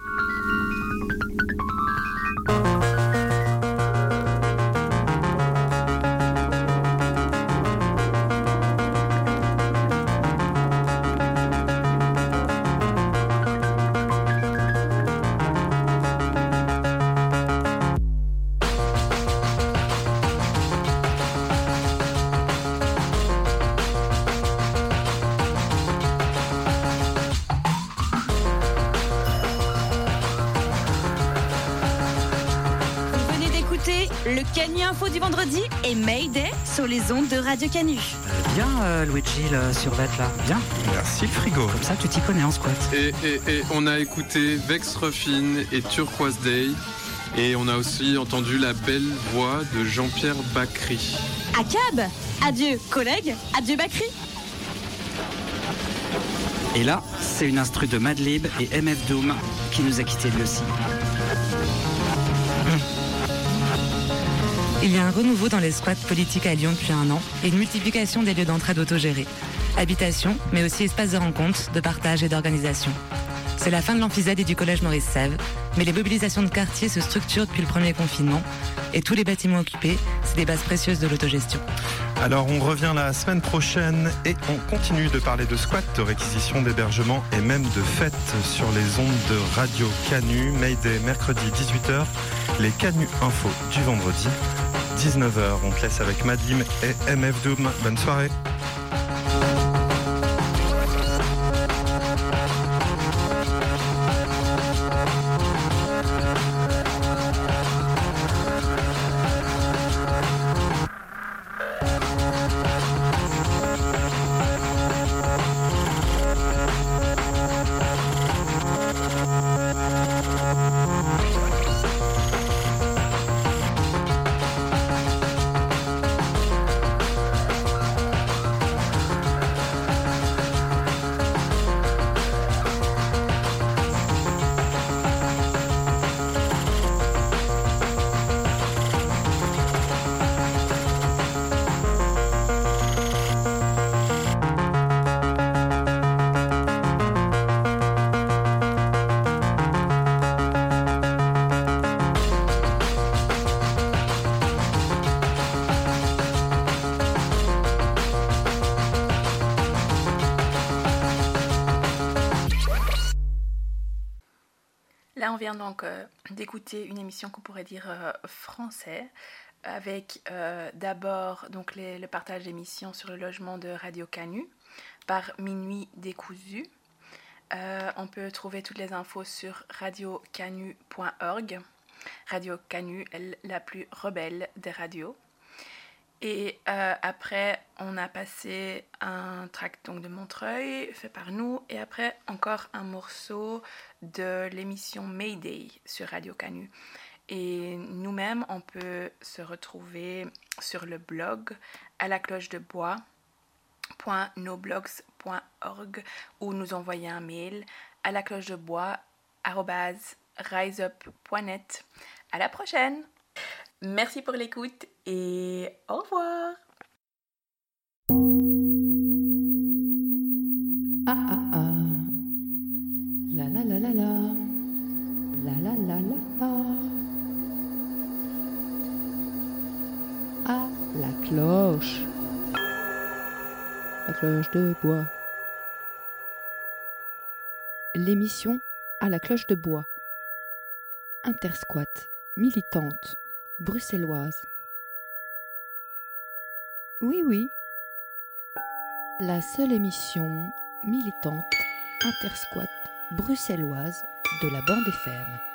Le Canu Info du vendredi et Mayday sur les ondes de Radio Canu. Euh, bien, euh, Luigi, le survêt là. Bien. Merci, le frigo. Comme ça, tu t'y connais en squat. Et, et, et on a écouté Vex Ruffin et Turquoise Day. Et on a aussi entendu la belle voix de Jean-Pierre Bacry. A C A B, adieu collègue, adieu Bacry. Et là, c'est une instru de Madlib et M F Doom qui nous a quittés lui aussi. Il y a un renouveau dans les squats politiques à Lyon depuis un an et une multiplication des lieux d'entraide autogérés. Habitation, mais aussi espaces de rencontre, de partage et d'organisation. C'est la fin de l'amphizède et du collège Maurice-Sèvres, mais les mobilisations de quartier se structurent depuis le premier confinement et tous les bâtiments occupés, c'est des bases précieuses de l'autogestion. Alors on revient la semaine prochaine et on continue de parler de squat, de réquisition, d'hébergement et même de fêtes sur les ondes de Radio Canu. Mayday mercredi dix-huit heures, les Canu Info du vendredi dix-neuf heures. On te laisse avec Madlim et M F Doom. Bonne soirée. Là, on vient donc euh, d'écouter une émission qu'on pourrait dire euh, français, avec euh, d'abord donc les, le partage d'émissions sur le logement de Radio Canu par Minuit Décousu. Euh, on peut trouver toutes les infos sur radio canu point org. Radio Canu, la plus rebelle des radios. Et euh, après, on a passé un track donc de Montreuil, fait par nous, et après encore un morceau de l'émission Mayday sur Radio Canu. Et nous-mêmes, on peut se retrouver sur le blog à la cloche de bois point noblogs point org ou nous envoyer un mail à la cloche de bois arobase riseup point net. À la prochaine! Merci pour l'écoute et au revoir! Ah ah ah, la la la la la, la la la la la. Ah, la cloche, la cloche de bois. L'émission à la cloche de bois. Intersquat, militante, bruxelloise. Oui, oui. La seule émission militante, intersquat, bruxelloise de la bande F M.